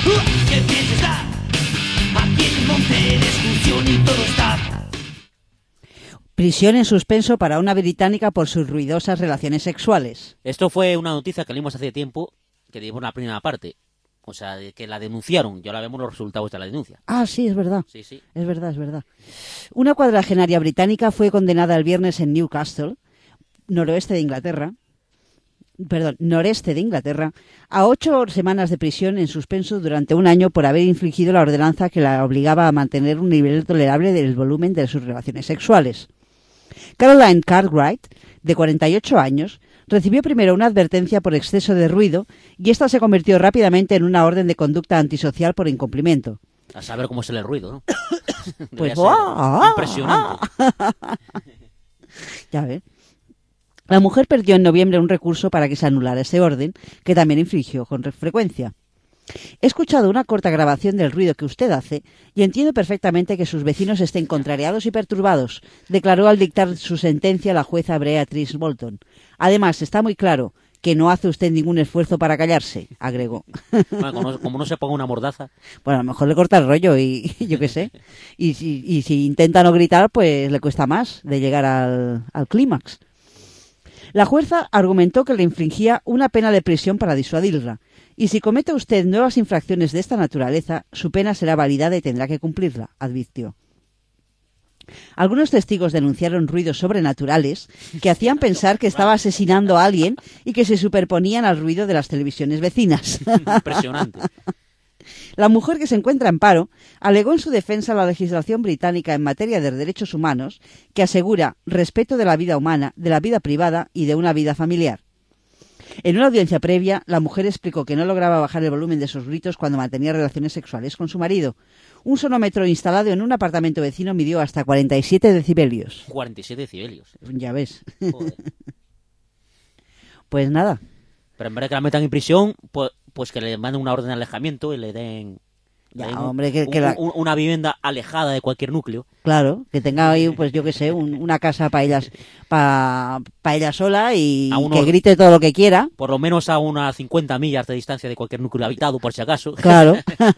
¿Qué piensas dar? Aquí en el monte de excursión y todo está. Prisión en suspenso para una británica por sus ruidosas relaciones sexuales. Esto fue una noticia que leímos hace tiempo, que dimos la primera parte. O sea, de que la denunciaron. Y ahora vemos los resultados de la denuncia. Ah, sí, es verdad. Sí, sí. Es verdad, es verdad. Una cuadragenaria británica fue condenada el viernes en Newcastle, noroeste de Inglaterra, perdón, noreste de Inglaterra, a ocho semanas de prisión en suspenso durante un año por haber infringido la ordenanza que la obligaba a mantener un nivel tolerable del volumen de sus relaciones sexuales. Caroline Cartwright, de cuarenta y ocho años, recibió primero una advertencia por exceso de ruido y esta se convirtió rápidamente en una orden de conducta antisocial por incumplimiento. A saber cómo es el ruido, ¿no? Pues ¡ah! Impresionante. Ya ves. La mujer perdió en noviembre un recurso para que se anulara ese orden, que también infringió con frecuencia. He escuchado una corta grabación del ruido que usted hace y entiendo perfectamente que sus vecinos estén contrariados y perturbados, declaró al dictar su sentencia la jueza Beatrice Bolton. Además, está muy claro que no hace usted ningún esfuerzo para callarse, agregó. Bueno, como, no, como no se ponga una mordaza. Bueno, a lo mejor le corta el rollo y yo qué sé. Y si, y si intenta no gritar, pues le cuesta más de llegar al, al clímax. La jueza argumentó que le infringía una pena de prisión para disuadirla. Y si comete usted nuevas infracciones de esta naturaleza, su pena será validada y tendrá que cumplirla, advirtió. Algunos testigos denunciaron ruidos sobrenaturales que hacían pensar que estaba asesinando a alguien y que se superponían al ruido de las televisiones vecinas. Impresionante. La mujer, que se encuentra en paro, alegó en su defensa la legislación británica en materia de derechos humanos que asegura respeto de la vida humana, de la vida privada y de una vida familiar. En una audiencia previa, la mujer explicó que no lograba bajar el volumen de sus gritos cuando mantenía relaciones sexuales con su marido. Un sonómetro instalado en un apartamento vecino midió hasta cuarenta y siete decibelios. cuarenta y siete decibelios. Ya ves. Joder. Pues nada. Pero en vez de que la metan en prisión, pues, pues que le manden una orden de alejamiento y le den, le Ya, den hombre, que, un, que la... un, una vivienda alejada de cualquier núcleo. Claro, que tenga ahí, pues yo qué sé, un, una casa para ella, para, para ella sola y A unos- que grite todo lo que quiera. Por lo menos a unas cincuenta millas de distancia de cualquier núcleo habitado, por si acaso. Claro.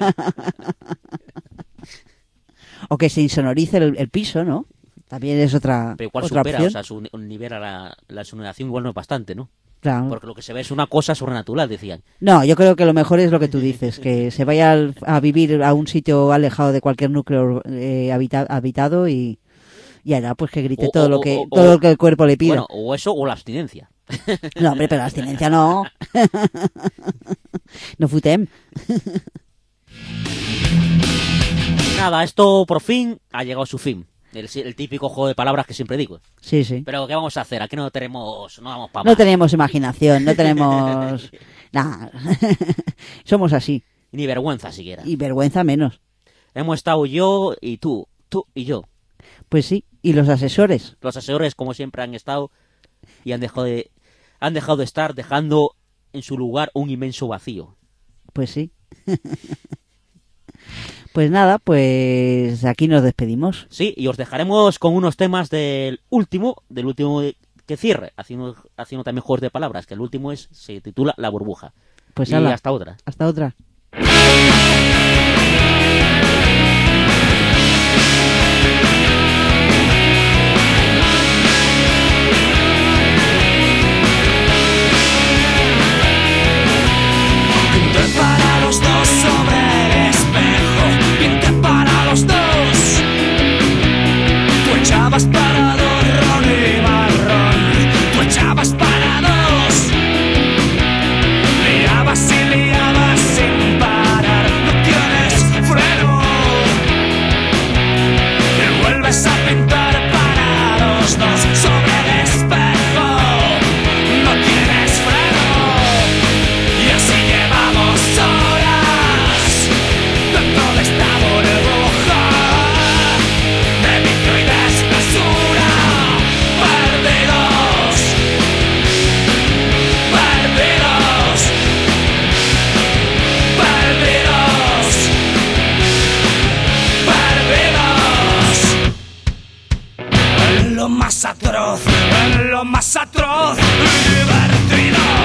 O que se insonorice el, el piso, ¿no? También es otra, Pero igual otra supera, opción. o sea, su un nivel a la, la sonorización igual no es bastante, ¿no? Claro. Porque lo que se ve es una cosa sobrenatural, decían. No, yo creo que lo mejor es lo que tú dices, que se vaya al- a vivir a un sitio alejado de cualquier núcleo eh, habita- habitado y, y allá pues que grite O- todo o- lo que o- todo o- lo que el cuerpo le pida. Bueno, o eso o la abstinencia. No, hombre, pero la abstinencia no. No futem. Nada, esto por fin ha llegado a su fin. El, el típico juego de palabras que siempre digo. Sí, sí. Pero ¿qué vamos a hacer? Aquí no tenemos, no vamos para No más. tenemos imaginación, no tenemos nada. Somos así. Ni vergüenza siquiera. Y vergüenza menos. Hemos estado yo y tú, tú y yo. Pues sí, y los asesores. Los asesores, como siempre, han estado y han dejado de, han dejado de estar, dejando en su lugar un inmenso vacío. Pues sí. Pues nada, pues aquí nos despedimos. Sí, y os dejaremos con unos temas del último, del último que cierre, haciendo, haciendo también juegos de palabras, que el último es, se titula La Burbuja. Pues y ala, hasta otra. Hasta otra. Pinté para los dos sobre el espejo, pinté para los dos. Tú echabas para dos ron y marrón, tú echabas para dos. Liabas y liabas sin parar, no tienes freno. Y vuelves a pintar para los dos sobre el espejo, no tienes freno. Y así llevamos horas dentro de esta burbuja de vicio y desmesura, perdidos, perdidos, perdidos, perdidos. En lo más atroz, en lo más atroz, divertido.